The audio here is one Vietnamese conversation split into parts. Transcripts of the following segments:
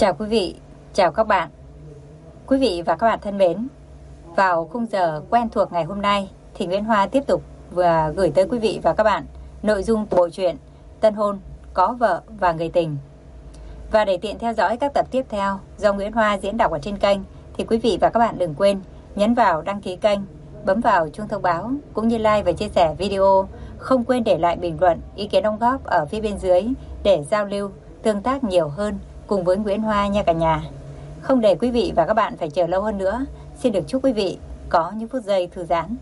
Chào quý vị, chào các bạn. Quý vị và các bạn thân mến, vào khung giờ quen thuộc ngày hôm nay thì Nguyễn Hoa tiếp tục vừa gửi tới quý vị và các bạn nội dung của bộ truyện Tân hôn, có vợ và người tình. Và để tiện theo dõi các tập tiếp theo do Nguyễn Hoa diễn đọc ở trên kênh thì quý vị và các bạn đừng quên nhấn vào đăng ký kênh, bấm vào chuông thông báo cũng như like và chia sẻ video. Không quên để lại bình luận, ý kiến đóng góp ở phía bên dưới để giao lưu, tương tác nhiều hơn cùng với Nguyễn Hoa nha cả nhà. Không để quý vị và các bạn phải chờ lâu hơn nữa, xin được chúc quý vị có những phút giây thư giãn.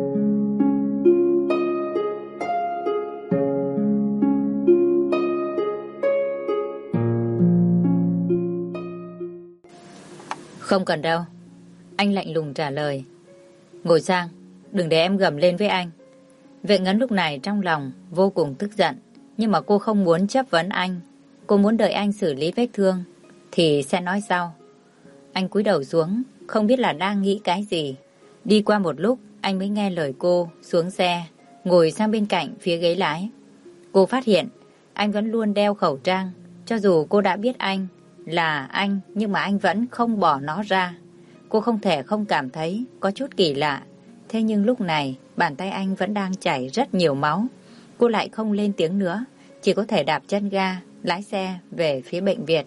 Không cần đâu, anh lạnh lùng trả lời. Ngồi sang, đừng để em gầm lên với anh. Vệ Ngân lúc này trong lòng vô cùng tức giận, nhưng mà cô không muốn chất vấn anh. Cô muốn đợi anh xử lý vết thương thì sẽ nói sau. Anh cúi đầu xuống, không biết là đang nghĩ cái gì. Đi qua một lúc, anh mới nghe lời cô xuống xe, ngồi sang bên cạnh phía ghế lái. Cô phát hiện anh vẫn luôn đeo khẩu trang. Cho dù cô đã biết anh là anh, nhưng mà anh vẫn không bỏ nó ra. Cô không thể không cảm thấy có chút kỳ lạ. Thế nhưng lúc này, bàn tay anh vẫn đang chảy rất nhiều máu. Cô lại không lên tiếng nữa, chỉ có thể đạp chân ga, lái xe về phía bệnh viện.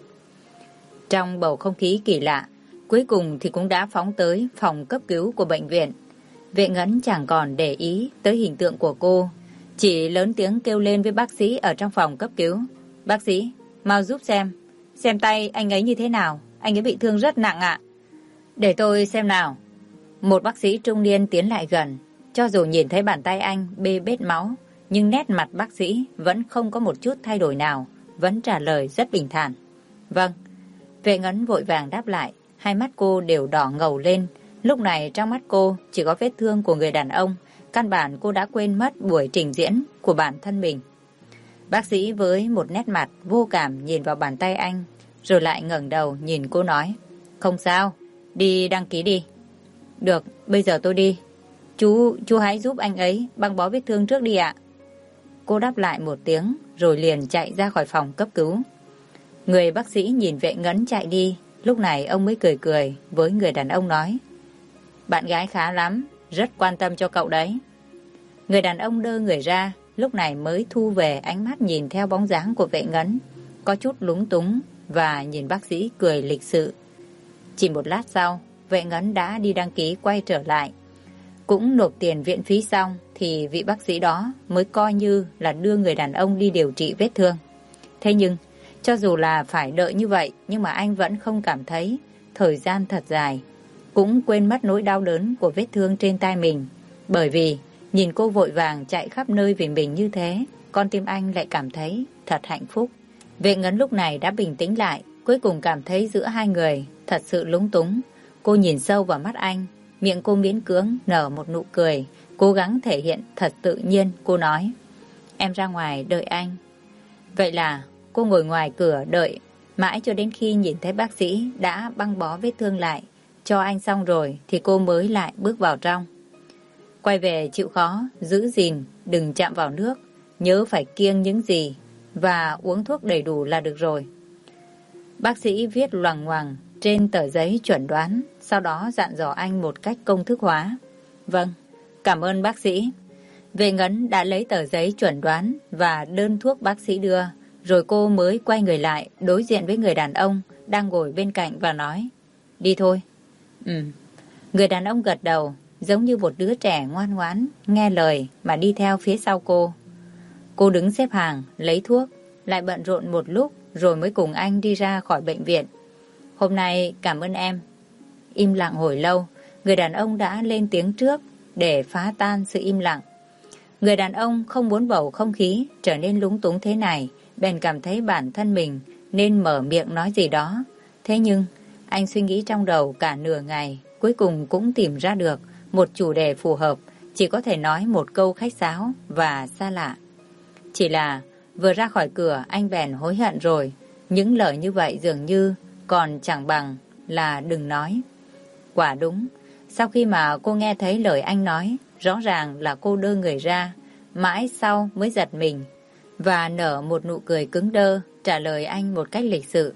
Trong bầu không khí kỳ lạ, cuối cùng thì cũng đã phóng tới phòng cấp cứu của bệnh viện. Vệ Ngân chẳng còn để ý tới hình tượng của cô, chỉ lớn tiếng kêu lên với bác sĩ ở trong phòng cấp cứu. Bác sĩ, mau giúp xem tay anh ấy như thế nào, anh ấy bị thương rất nặng ạ. Để tôi xem nào. Một bác sĩ trung niên tiến lại gần, cho dù nhìn thấy bàn tay anh bê bết máu, nhưng nét mặt bác sĩ vẫn không có một chút thay đổi nào, vẫn trả lời rất bình thản. Vâng. Vệ Ngân vội vàng đáp lại, hai mắt cô đều đỏ ngầu lên. Lúc này trong mắt cô chỉ có vết thương của người đàn ông, căn bản cô đã quên mất buổi trình diễn của bản thân mình. Bác sĩ với một nét mặt vô cảm nhìn vào bàn tay anh, rồi lại ngẩng đầu nhìn cô nói, không sao, đi đăng ký đi. Được, bây giờ tôi đi. Chú hãy giúp anh ấy băng bó vết thương trước đi ạ. Cô đáp lại một tiếng rồi liền chạy ra khỏi phòng cấp cứu. Người bác sĩ nhìn Vệ Ngân chạy đi, lúc này ông mới cười cười với người đàn ông nói, bạn gái khá lắm, rất quan tâm cho cậu đấy. Người đàn ông đơ người ra, lúc này mới thu về ánh mắt nhìn theo bóng dáng của Vệ Ngân, có chút lúng túng và nhìn bác sĩ cười lịch sự. Chỉ một lát sau, Vệ Ngân đã đi đăng ký quay trở lại. Cũng nộp tiền viện phí xong thì vị bác sĩ đó mới coi như là đưa người đàn ông đi điều trị vết thương. Thế nhưng, cho dù là phải đợi như vậy, nhưng mà anh vẫn không cảm thấy thời gian thật dài. Cũng quên mất nỗi đau đớn của vết thương trên tay mình. Bởi vì nhìn cô vội vàng chạy khắp nơi vì mình như thế, con tim anh lại cảm thấy thật hạnh phúc. Vệ Ngân lúc này đã bình tĩnh lại, cuối cùng cảm thấy giữa hai người thật sự lúng túng. Cô nhìn sâu vào mắt anh, miệng cô miễn cưỡng nở một nụ cười, cố gắng thể hiện thật tự nhiên. Cô nói, em ra ngoài đợi anh. Vậy là cô ngồi ngoài cửa đợi, mãi cho đến khi nhìn thấy bác sĩ đã băng bó vết thương lại cho anh xong rồi thì cô mới lại bước vào trong. Quay về chịu khó, giữ gìn, đừng chạm vào nước, nhớ phải kiêng những gì và uống thuốc đầy đủ là được rồi. Bác sĩ viết loằng ngoằng trên tờ giấy chuẩn đoán, sau đó dặn dò anh một cách công thức hóa. Vâng, cảm ơn bác sĩ. Vệ Ngân đã lấy tờ giấy chuẩn đoán và đơn thuốc bác sĩ đưa, rồi cô mới quay người lại đối diện với người đàn ông đang ngồi bên cạnh và nói, đi thôi. Người đàn ông gật đầu, giống như một đứa trẻ ngoan ngoãn, nghe lời mà đi theo phía sau cô. Cô đứng xếp hàng, lấy thuốc, lại bận rộn một lúc rồi mới cùng anh đi ra khỏi bệnh viện. Hôm nay cảm ơn em. Im lặng hồi lâu, người đàn ông đã lên tiếng trước để phá tan sự im lặng. Người đàn ông không muốn bầu không khí trở nên lúng túng thế này, bèn cảm thấy bản thân mình nên mở miệng nói gì đó. Thế nhưng, anh suy nghĩ trong đầu cả nửa ngày, cuối cùng cũng tìm ra được một chủ đề phù hợp, chỉ có thể nói một câu khách sáo và xa lạ. Chỉ là vừa ra khỏi cửa anh bèn hối hận rồi, những lời như vậy dường như còn chẳng bằng là đừng nói. Quả đúng, sau khi mà cô nghe thấy lời anh nói, rõ ràng là cô đơ người ra, mãi sau mới giật mình và nở một nụ cười cứng đơ, trả lời anh một cách lịch sự.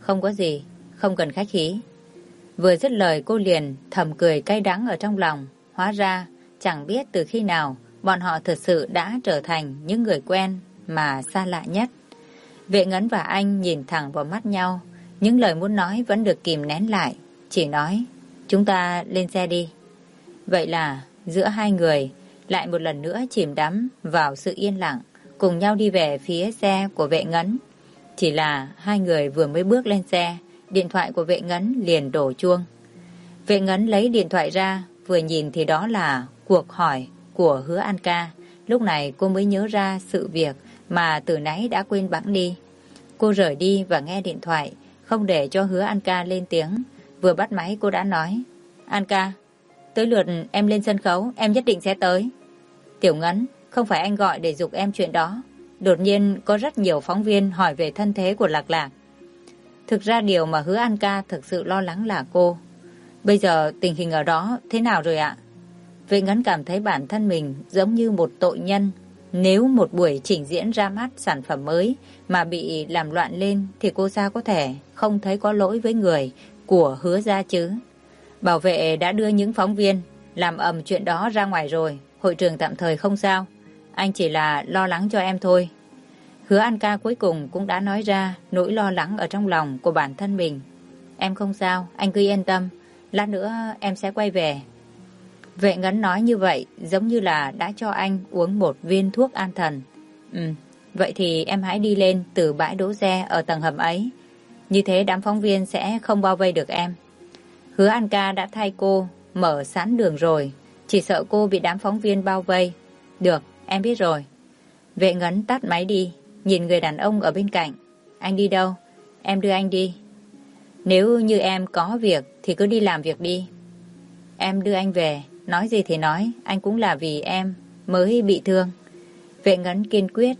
Không có gì, không cần khách khí. Vừa dứt lời cô liền thầm cười cay đắng ở trong lòng. Hóa ra chẳng biết từ khi nào bọn họ thật sự đã trở thành những người quen mà xa lạ nhất. Vệ Ngấn và anh nhìn thẳng vào mắt nhau. Những lời muốn nói vẫn được kìm nén lại. Chỉ nói, chúng ta lên xe đi. Vậy là giữa hai người lại một lần nữa chìm đắm vào sự yên lặng, cùng nhau đi về phía xe của Vệ Ngấn. Chỉ là hai người vừa mới bước lên xe, điện thoại của Vệ Ngấn liền đổ chuông. Vệ Ngấn lấy điện thoại ra, vừa nhìn thì đó là cuộc hỏi của Hứa An Ca. Lúc này cô mới nhớ ra sự việc mà từ nãy đã quên bẵng đi. Cô rời đi và nghe điện thoại, không để cho Hứa An Ca lên tiếng. Vừa bắt máy cô đã nói, An Ca, tới lượt em lên sân khấu, em nhất định sẽ tới. Tiểu Ngấn, không phải anh gọi để giục em chuyện đó. Đột nhiên có rất nhiều phóng viên hỏi về thân thế của Lạc Lạc. Thực ra điều mà Hứa An Ca thực sự lo lắng là cô. Bây giờ tình hình ở đó thế nào rồi ạ? Vệ Ngấn cảm thấy bản thân mình giống như một tội nhân. Nếu một buổi trình diễn ra mắt sản phẩm mới mà bị làm loạn lên thì cô sao có thể không thấy có lỗi với người của Hứa gia chứ? Bảo vệ đã đưa những phóng viên làm ầm chuyện đó ra ngoài rồi. Hội trường tạm thời không sao. Anh chỉ là lo lắng cho em thôi. Hứa An Ca cuối cùng cũng đã nói ra nỗi lo lắng ở trong lòng của bản thân mình. Em không sao, anh cứ yên tâm. Lát nữa em sẽ quay về. Vệ Ngấn nói như vậy giống như là đã cho anh uống một viên thuốc an thần. Vậy thì em hãy đi lên từ bãi đỗ xe ở tầng hầm ấy. Như thế đám phóng viên sẽ không bao vây được em. Hứa An Ca đã thay cô mở sẵn đường rồi. Chỉ sợ cô bị đám phóng viên bao vây. Được, em biết rồi. Vệ Ngấn tắt máy đi, nhìn người đàn ông ở bên cạnh. Anh đi đâu? Em đưa anh đi. Nếu như em có việc thì cứ đi làm việc đi. Em đưa anh về. Nói gì thì nói, anh cũng là vì em mới bị thương. Vệ Ngấn kiên quyết.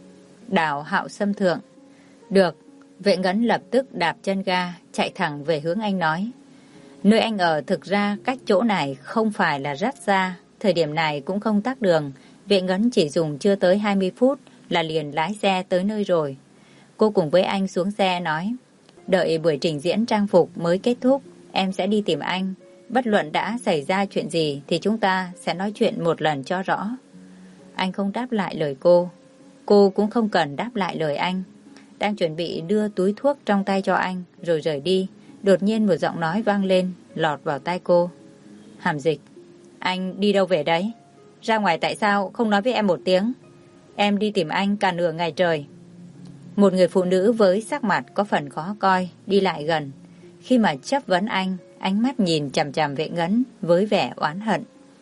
Đảo Hạo Sâm thượng. Được. Vệ Ngấn lập tức đạp chân ga, chạy thẳng về hướng anh nói. Nơi anh ở thực ra cách chỗ này không phải là rất xa. Thời điểm này cũng không tắc đường. Vệ Ngấn chỉ dùng chưa tới 20 phút là liền lái xe tới nơi rồi. Cô cùng với anh xuống xe nói, đợi buổi trình diễn trang phục mới kết thúc, em sẽ đi tìm anh. Bất luận đã xảy ra chuyện gì thì chúng ta sẽ nói chuyện một lần cho rõ. Anh không đáp lại lời cô. Cô cũng không cần đáp lại lời anh. Đang chuẩn bị đưa túi thuốc trong tay cho anh rồi rời đi. Đột nhiên một giọng nói vang lên, lọt vào tai cô. Hàm Dịch, anh đi đâu về đấy? Ra ngoài tại sao không nói với em một tiếng? Em đi tìm anh cả nửa ngày trời. Một người phụ nữ với sắc mặt có phần khó coi đi lại gần. Khi mà chất vấn anh, ánh mắt nhìn chằm chằm Vệ Ngấn với vẻ oán hận.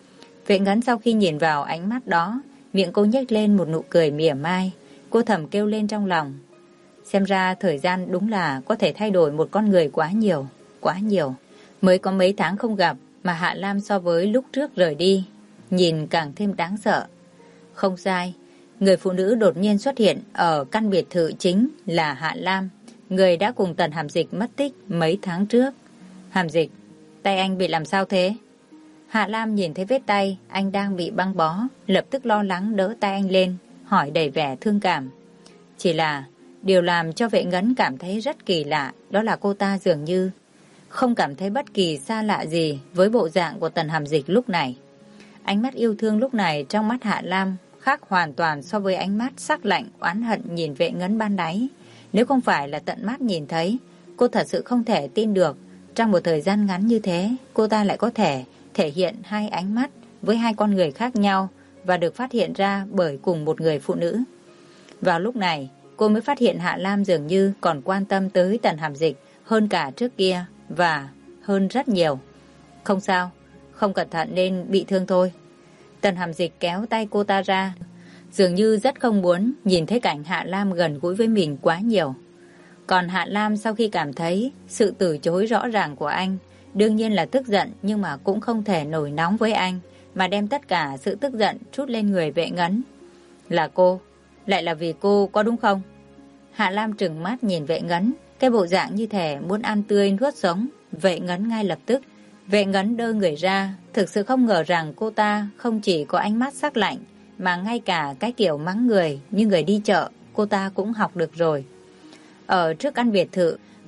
Vệ Ngấn sau khi nhìn vào ánh mắt đó, miệng cô nhếch lên một nụ cười mỉa mai. Cô thầm kêu lên trong lòng. Xem ra thời gian đúng là có thể thay đổi một con người quá nhiều, quá nhiều. Mới có mấy tháng không gặp mà Hạ Lam so với lúc trước rời đi, nhìn càng thêm đáng sợ. Không sai, người phụ nữ đột nhiên xuất hiện ở căn biệt thự chính là Hạ Lam, người đã cùng Tần Hàm Dịch mất tích mấy tháng trước. Hàm Dịch, tay anh bị làm sao thế? Hạ Lam nhìn thấy vết tay anh đang bị băng bó, lập tức lo lắng đỡ tay anh lên, hỏi đầy vẻ thương cảm. Chỉ là điều làm cho Vệ Ngấn cảm thấy rất kỳ lạ, đó là cô ta dường như không cảm thấy bất kỳ xa lạ gì với bộ dạng của Tần Hàm Dịch lúc này. Ánh mắt yêu thương lúc này trong mắt Hạ Lam khác hoàn toàn so với ánh mắt sắc lạnh oán hận nhìn Vệ Ngấn ban nãy. Nếu không phải là tận mắt nhìn thấy, cô thật sự không thể tin được trong một thời gian ngắn như thế cô ta lại có thể thể hiện hai ánh mắt với hai con người khác nhau và được phát hiện ra bởi cùng một người phụ nữ. Vào lúc này cô mới phát hiện Hạ Lam dường như còn quan tâm tới Tần Hàm Dịch hơn cả trước kia và hơn rất nhiều. Không sao, không cẩn thận nên bị thương thôi. Tần Hàm Dịch kéo tay cô ta ra, dường như rất không muốn nhìn thấy cảnh Hạ Lam gần gũi với mình quá nhiều. Còn Hạ Lam sau khi cảm thấy sự từ chối rõ ràng của anh, đương nhiên là tức giận nhưng mà cũng không thể nổi nóng với anh, mà đem tất cả sự tức giận trút lên người Vệ Ngấn. Là cô, lại là vì cô có đúng không? Hạ Lam trừng mắt nhìn Vệ Ngấn, cái bộ dạng như thể muốn ăn tươi nuốt sống. Vệ Ngấn ngay lập tức. Vệ Ngấn đơ người ra, thực sự không ngờ rằng cô ta không chỉ có ánh mắt sắc lạnh, mà ngay cả cái kiểu mắng người như người đi chợ, cô ta cũng học được rồi. Ở trước căn biệt thự,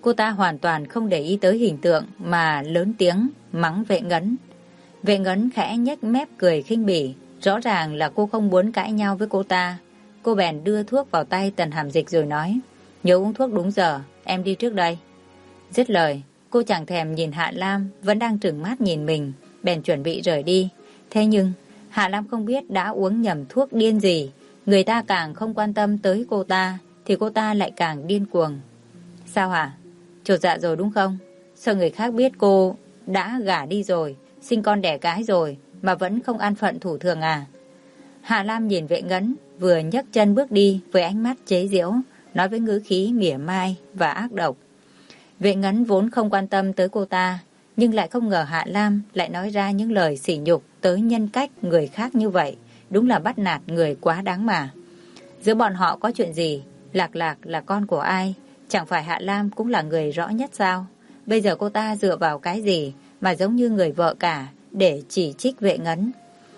Cô ta hoàn toàn không để ý tới hình tượng mà lớn tiếng mắng Vệ Ngấn. Vệ Ngấn khẽ nhếch mép cười khinh bỉ, rõ ràng là cô không muốn cãi nhau với cô ta. Cô bèn đưa thuốc vào tay Tần Hàm Dịch rồi nói, nhớ uống thuốc đúng giờ, em đi trước đây. Dứt lời, cô chẳng thèm nhìn Hạ Lam vẫn đang trừng mắt nhìn mình, bèn chuẩn bị rời đi. Thế nhưng Hạ Lam không biết đã uống nhầm thuốc điên gì, người ta càng không quan tâm tới cô ta thì cô ta lại càng điên cuồng. Sao hả? Chột dạ rồi đúng không? Sợ người khác biết cô đã gả đi rồi, sinh con đẻ cái rồi mà vẫn không an phận thủ thường à? Hạ Lam nhìn Vệ Ngấn vừa nhấc chân bước đi với ánh mắt chế giễu, nói với ngữ khí mỉa mai và ác độc. Vệ Ngấn vốn không quan tâm tới cô ta, nhưng lại không ngờ Hạ Lam lại nói ra những lời sỉ nhục tới nhân cách người khác như vậy. Đúng là bắt nạt người quá đáng mà. Giữa bọn họ có chuyện gì? Lạc Lạc là con của ai? Chẳng phải Hạ Lam cũng là người rõ nhất sao? Bây giờ cô ta dựa vào cái gì mà giống như người vợ cả để chỉ trích Vệ Ngấn?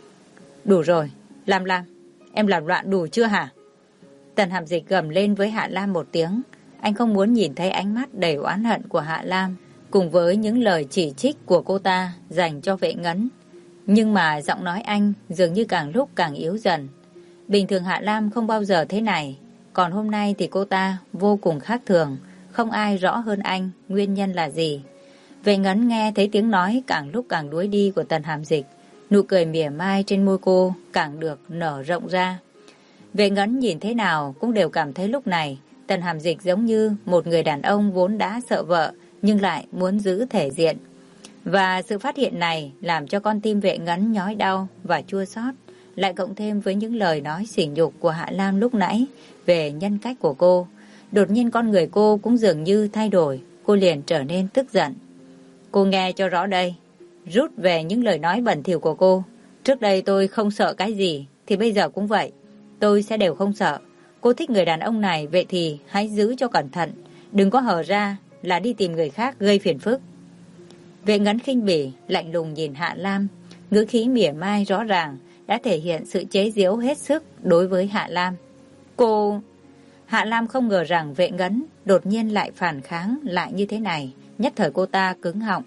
Đủ rồi, Lam, em làm loạn đủ chưa hả? Tần Hàm Dịch gầm lên với Hạ Lam một tiếng. Anh không muốn nhìn thấy ánh mắt đầy oán hận của Hạ Lam cùng với những lời chỉ trích của cô ta dành cho Vệ Ngấn. Nhưng mà giọng nói anh dường như càng lúc càng yếu dần. Bình thường Hạ Lam không bao giờ thế này, còn hôm nay thì cô ta vô cùng khác thường, không ai rõ hơn anh nguyên nhân là gì. Vệ Ngấn nghe thấy tiếng nói càng lúc càng đuối đi của Tần Hàm Dịch, nụ cười mỉa mai trên môi cô càng được nở rộng ra. Vệ Ngấn nhìn thế nào cũng đều cảm thấy lúc này Tần Hàm Dịch giống như một người đàn ông vốn đã sợ vợ nhưng lại muốn giữ thể diện. Và sự phát hiện này làm cho con tim Vệ Ngấn nhói đau và chua xót, lại cộng thêm với những lời nói sỉ nhục của Hạ Lam lúc nãy về nhân cách của cô. Đột nhiên con người cô cũng dường như thay đổi, cô liền trở nên tức giận. Cô nghe cho rõ đây, rút về những lời nói bẩn thỉu của cô. Trước đây tôi không sợ cái gì, thì bây giờ cũng vậy. Tôi sẽ đều không sợ. Cô thích người đàn ông này, vậy thì hãy giữ cho cẩn thận. Đừng có hở ra là đi tìm người khác gây phiền phức. Vệ Ngấn khinh bỉ, lạnh lùng nhìn Hạ Lam. Ngữ khí mỉa mai rõ ràng đã thể hiện sự chế giễu hết sức đối với Hạ Lam. Cô... Hạ Lam không ngờ rằng Vệ Ngấn đột nhiên lại phản kháng lại như thế này. Nhất thời cô ta cứng họng.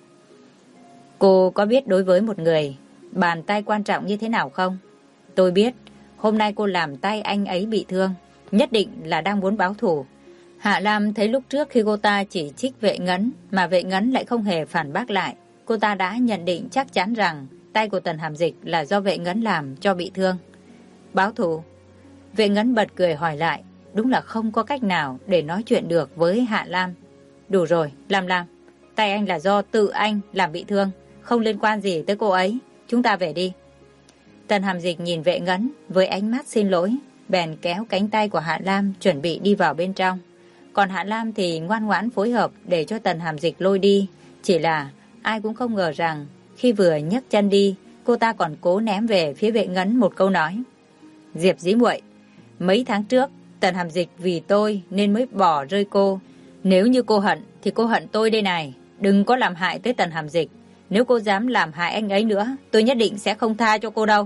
Cô có biết đối với một người, bàn tay quan trọng như thế nào không? Tôi biết, hôm nay cô làm tay anh ấy bị thương, nhất định là đang muốn báo thù. Hạ Lam thấy lúc trước khi cô ta chỉ trích Vệ Ngấn mà Vệ Ngấn lại không hề phản bác lại. Cô ta đã nhận định chắc chắn rằng tay của Tần Hàm Dịch là do Vệ Ngấn làm cho bị thương. Báo thù? Vệ Ngấn bật cười hỏi lại. Đúng là không có cách nào để nói chuyện được với Hạ Lam. Đủ rồi, Lam, tay anh là do tự anh làm bị thương, không liên quan gì tới cô ấy. Chúng ta về đi. Tần Hàm Dịch nhìn Vệ Ngấn với ánh mắt xin lỗi, bèn kéo cánh tay của Hạ Lam chuẩn bị đi vào bên trong. Còn Hạ Lam thì ngoan ngoãn phối hợp để cho Tần Hàm Dịch lôi đi. Chỉ là ai cũng không ngờ rằng khi vừa nhấc chân đi, cô ta còn cố ném về phía Vệ Ngấn một câu nói. Diệp dí muội, mấy tháng trước Tần Hàm Dịch vì tôi nên mới bỏ rơi cô. Nếu như cô hận thì cô hận tôi đây này. Đừng có làm hại tới Tần Hàm Dịch. Nếu cô dám làm hại anh ấy nữa, tôi nhất định sẽ không tha cho cô đâu.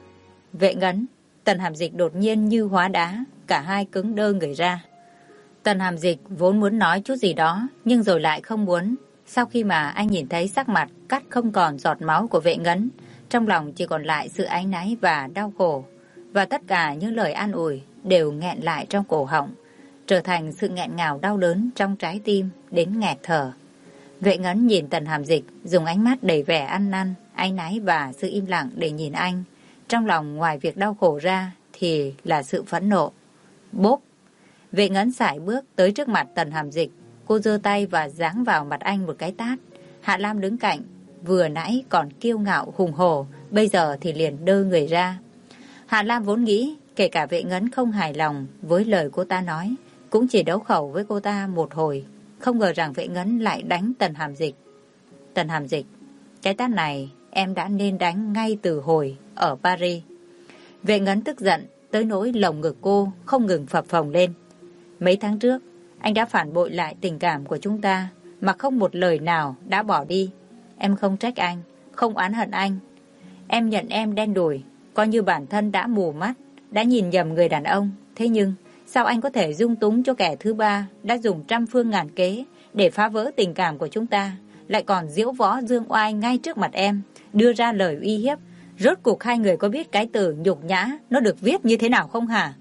Vệ Ngấn, Tần Hàm Dịch đột nhiên như hóa đá, cả hai cứng đơ người ra. Tần Hàm Dịch vốn muốn nói chút gì đó, nhưng rồi lại không muốn. Sau khi mà anh nhìn thấy sắc mặt cắt không còn giọt máu của Vệ Ngấn, trong lòng chỉ còn lại sự áy náy và đau khổ. Và tất cả những lời an ủi đều nghẹn lại trong cổ họng, trở thành sự nghẹn ngào đau đớn trong trái tim đến nghẹt thở. Vệ Ngấn nhìn Tần Hàm Dịch dùng ánh mắt đầy vẻ ăn năn, áy náy và sự im lặng để nhìn anh. Trong lòng ngoài việc đau khổ ra thì là sự phẫn nộ. Bốp! Vệ Ngấn sải bước tới trước mặt Tần Hàm Dịch. Cô giơ tay và giáng vào mặt anh một cái tát. Hạ Lam đứng cạnh, vừa nãy còn kiêu ngạo hùng hổ, bây giờ thì liền đơ người ra. Hạ Lam vốn nghĩ kể cả Vệ Ngấn không hài lòng với lời cô ta nói, cũng chỉ đấu khẩu với cô ta một hồi. Không ngờ rằng Vệ Ngấn lại đánh Tần Hàm Dịch. Tần Hàm Dịch, cái tát này em đã nên đánh ngay từ hồi ở Paris. Vệ Ngấn tức giận tới nỗi lồng ngực cô không ngừng phập phồng lên. Mấy tháng trước, anh đã phản bội lại tình cảm của chúng ta mà không một lời nào đã bỏ đi. Em không trách anh, không oán hận anh. Em nhận em đen đủi, coi như bản thân đã mù mắt, đã nhìn nhầm người đàn ông. Thế nhưng, sao anh có thể dung túng cho kẻ thứ ba đã dùng trăm phương ngàn kế để phá vỡ tình cảm của chúng ta, lại còn diễu võ dương oai ngay trước mặt em, đưa ra lời uy hiếp. Rốt cuộc hai người có biết cái từ nhục nhã nó được viết như thế nào không hả?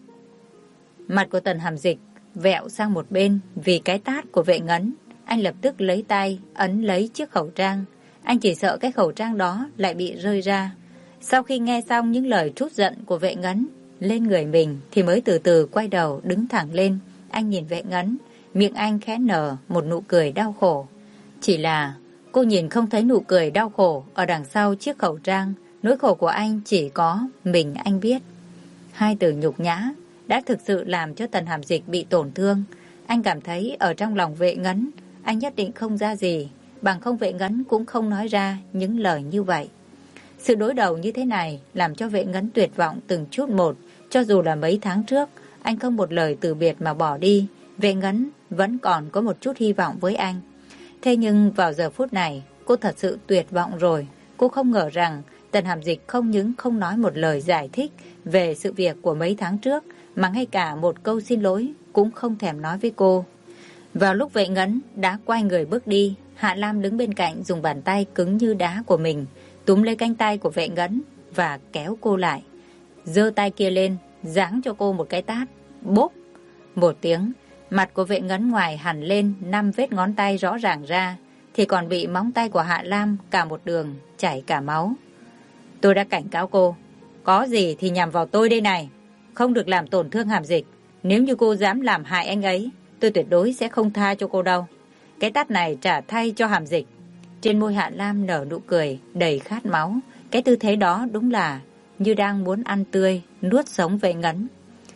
Mặt của Tần Hàm Dịch vẹo sang một bên vì cái tát của Vệ Ngấn. Anh lập tức lấy tay ấn lấy chiếc khẩu trang. Anh chỉ sợ cái khẩu trang đó lại bị rơi ra. Sau khi nghe xong những lời trút giận của Vệ Ngấn lên người mình thì mới từ từ quay đầu đứng thẳng lên. Anh nhìn Vệ Ngấn, miệng anh khẽ nở một nụ cười đau khổ. Chỉ là cô nhìn không thấy nụ cười đau khổ ở đằng sau chiếc khẩu trang. Nỗi khổ của anh chỉ có mình anh biết. Hai từ nhục nhã đã thực sự làm cho Tần Hàm Dịch bị tổn thương. Anh cảm thấy ở trong lòng Vệ Ngấn, anh nhất định không ra gì, bằng không Vệ Ngấn cũng không nói ra những lời như vậy. Sự đối đầu như thế này làm cho Vệ Ngấn tuyệt vọng từng chút một. Cho dù là mấy tháng trước anh không một lời từ biệt mà bỏ đi, Vệ Ngấn vẫn còn có một chút hy vọng với anh. Thế nhưng vào giờ phút này cô thật sự tuyệt vọng rồi. Cô không ngờ rằng Tần Hàm Dịch không những không nói một lời giải thích về sự việc của mấy tháng trước, mà ngay cả một câu xin lỗi cũng không thèm nói với cô. Vào lúc Vệ Ngấn đã quay người bước đi, Hạ Lam đứng bên cạnh dùng bàn tay cứng như đá của mình túm lấy cánh tay của Vệ Ngấn và kéo cô lại. Giơ tay kia lên, giáng cho cô một cái tát. Bốp! Một tiếng, mặt của Vệ Ngấn ngoài hẳn lên 5 vết ngón tay rõ ràng ra, thì còn bị móng tay của Hạ Lam cả một đường chảy cả máu. Tôi đã cảnh cáo cô, có gì thì nhằm vào tôi đây này, không được làm tổn thương Hàm Dịch. Nếu như cô dám làm hại anh ấy, tôi tuyệt đối sẽ không tha cho cô đâu. Cái tát này trả thay cho Hàm Dịch. Trên môi Hạ Lam nở nụ cười đầy khát máu. Cái tư thế đó đúng là như đang muốn ăn tươi, nuốt sống Vệ Ngấn.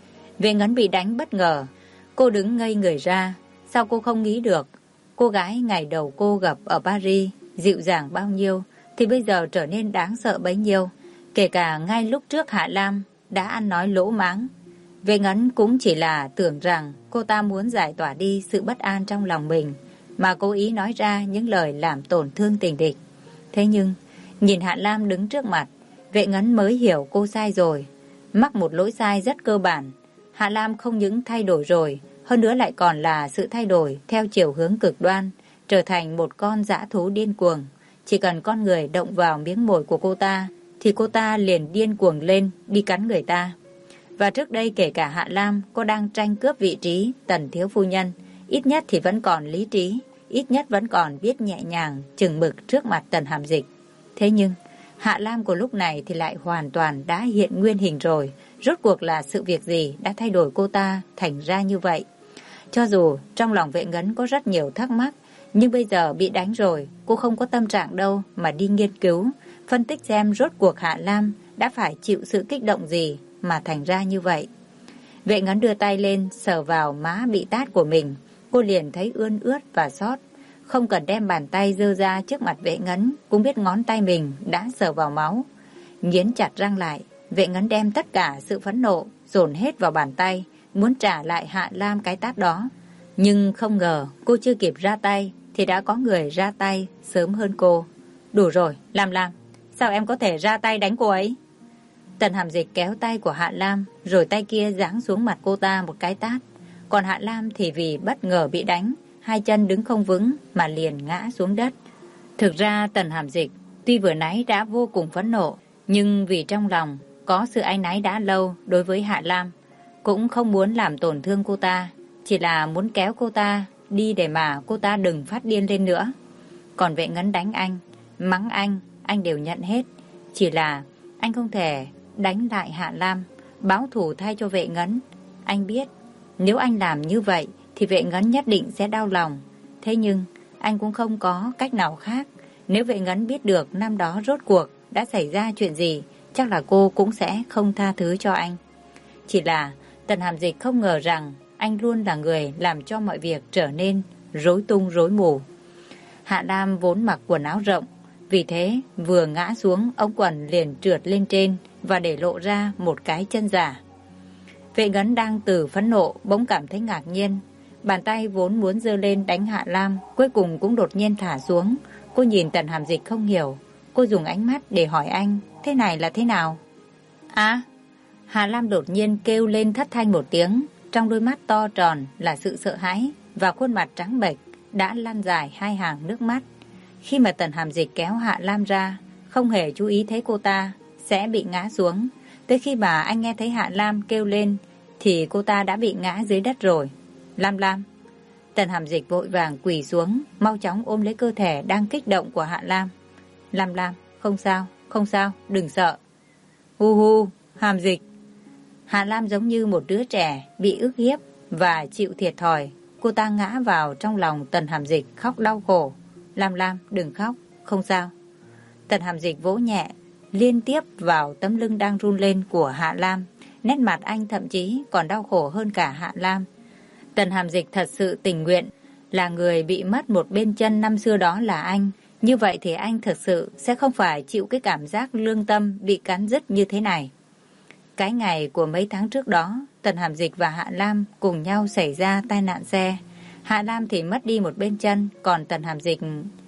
Vệ Ngấn bị đánh bất ngờ. Cô đứng ngây người ra. Sao cô không nghĩ được cô gái ngày đầu cô gặp ở Paris dịu dàng bao nhiêu thì bây giờ trở nên đáng sợ bấy nhiêu. Kể cả ngay lúc trước Hạ Lam đã ăn nói lỗ mãng, Vệ Ngấn cũng chỉ là tưởng rằng cô ta muốn giải tỏa đi sự bất an trong lòng mình mà cố ý nói ra những lời làm tổn thương tình địch. Thế nhưng nhìn Hạ Lam đứng trước mặt, Vệ Ngấn mới hiểu cô sai rồi, mắc một lỗi sai rất cơ bản. Hạ Lam không những thay đổi rồi, hơn nữa lại còn là sự thay đổi theo chiều hướng cực đoan, trở thành một con dã thú điên cuồng. Chỉ cần con người động vào miếng mồi của cô ta thì cô ta liền điên cuồng lên đi cắn người ta. Và trước đây kể cả Hạ Lam cô đang tranh cướp vị trí Tần thiếu phu nhân, ít nhất thì vẫn còn lý trí, ít nhất vẫn còn biết nhẹ nhàng chừng mực trước mặt Tần Hàm Dịch. Thế nhưng Hạ Lam của lúc này thì lại hoàn toàn đã hiện nguyên hình rồi. Rốt cuộc là sự việc gì đã thay đổi cô ta thành ra như vậy? Cho dù trong lòng Vệ Ngấn có rất nhiều thắc mắc, nhưng bây giờ bị đánh rồi, cô không có tâm trạng đâu mà đi nghiên cứu, phân tích xem rốt cuộc Hạ Lam đã phải chịu sự kích động gì mà thành ra như vậy. Vệ Ngấn đưa tay lên sờ vào má bị tát của mình, cô liền thấy ươn ướt và xót. Không cần đem bàn tay giơ ra trước mặt Vệ Ngấn cũng biết ngón tay mình đã sờ vào máu. Nghiến chặt răng lại, Vệ Ngấn đem tất cả sự phẫn nộ dồn hết vào bàn tay, muốn trả lại Hạ Lam cái tát đó. Nhưng không ngờ cô chưa kịp ra tay thì đã có người ra tay sớm hơn cô. Đủ rồi, Lam, sao em có thể ra tay đánh cô ấy? Tần Hàm Dịch kéo tay của Hạ Lam, rồi tay kia giáng xuống mặt cô ta một cái tát. Còn Hạ Lam thì vì bất ngờ bị đánh, hai chân đứng không vững mà liền ngã xuống đất. Thực ra Tần Hàm Dịch tuy vừa nãy đã vô cùng phẫn nộ, nhưng vì trong lòng có sự áy náy đã lâu đối với Hạ Lam, cũng không muốn làm tổn thương cô ta, chỉ là muốn kéo cô ta đi để mà cô ta đừng phát điên lên nữa. Còn Vệ Ngấn đánh anh, mắng anh đều nhận hết. Chỉ là anh không thể đánh lại Hạ Lam, báo thù thay cho Vệ Ngấn. Anh biết nếu anh làm như vậy thì Vệ Ngấn nhất định sẽ đau lòng. Thế nhưng anh cũng không có cách nào khác. Nếu Vệ Ngấn biết được năm đó rốt cuộc đã xảy ra chuyện gì, chắc là cô cũng sẽ không tha thứ cho anh. Chỉ là Tần Hàm Dịch không ngờ rằng anh luôn là người làm cho mọi việc trở nên rối tung rối mù. Hạ Lam vốn mặc quần áo rộng, vì thế vừa ngã xuống ống quần liền trượt lên trên và để lộ ra một cái chân giả. Vệ Ngấn đang từ phẫn nộ bỗng cảm thấy ngạc nhiên. Bàn tay vốn muốn giơ lên đánh Hạ Lam cuối cùng cũng đột nhiên thả xuống. Cô nhìn Tần Hàm Dịch không hiểu. Cô dùng ánh mắt để hỏi anh, thế này là thế nào? À, Hạ Lam đột nhiên kêu lên thất thanh một tiếng. Trong đôi mắt to tròn là sự sợ hãi và khuôn mặt trắng bệch đã lăn dài hai hàng nước mắt. Khi mà Tần Hàm Dịch kéo Hạ Lam ra, không hề chú ý thấy cô ta sẽ bị ngã xuống. Tới khi mà anh nghe thấy Hạ Lam kêu lên thì cô ta đã bị ngã dưới đất rồi. Lam Lam. Tần Hàm Dịch vội vàng quỳ xuống, mau chóng ôm lấy cơ thể đang kích động của Hạ Lam. Lam Lam, không sao, đừng sợ. Hu hu, Hàm Dịch. Hạ Lam giống như một đứa trẻ bị ức hiếp và chịu thiệt thòi. Cô ta ngã vào trong lòng Tần Hàm Dịch khóc đau khổ. Lam Lam, đừng khóc, không sao. Tần Hàm Dịch vỗ nhẹ liên tiếp vào tấm lưng đang run lên của Hạ Lam. Nét mặt anh thậm chí còn đau khổ hơn cả Hạ Lam. Tần Hàm Dịch thật sự tình nguyện. Là người bị mất một bên chân năm xưa đó là anh. Như vậy thì anh thật sự sẽ không phải chịu cái cảm giác lương tâm bị cắn rứt như thế này. Cái ngày của mấy tháng trước đó, Tần Hàm Dịch và Hạ Lam cùng nhau xảy ra tai nạn xe. Hạ Lam thì mất đi một bên chân, còn Tần Hàm Dịch,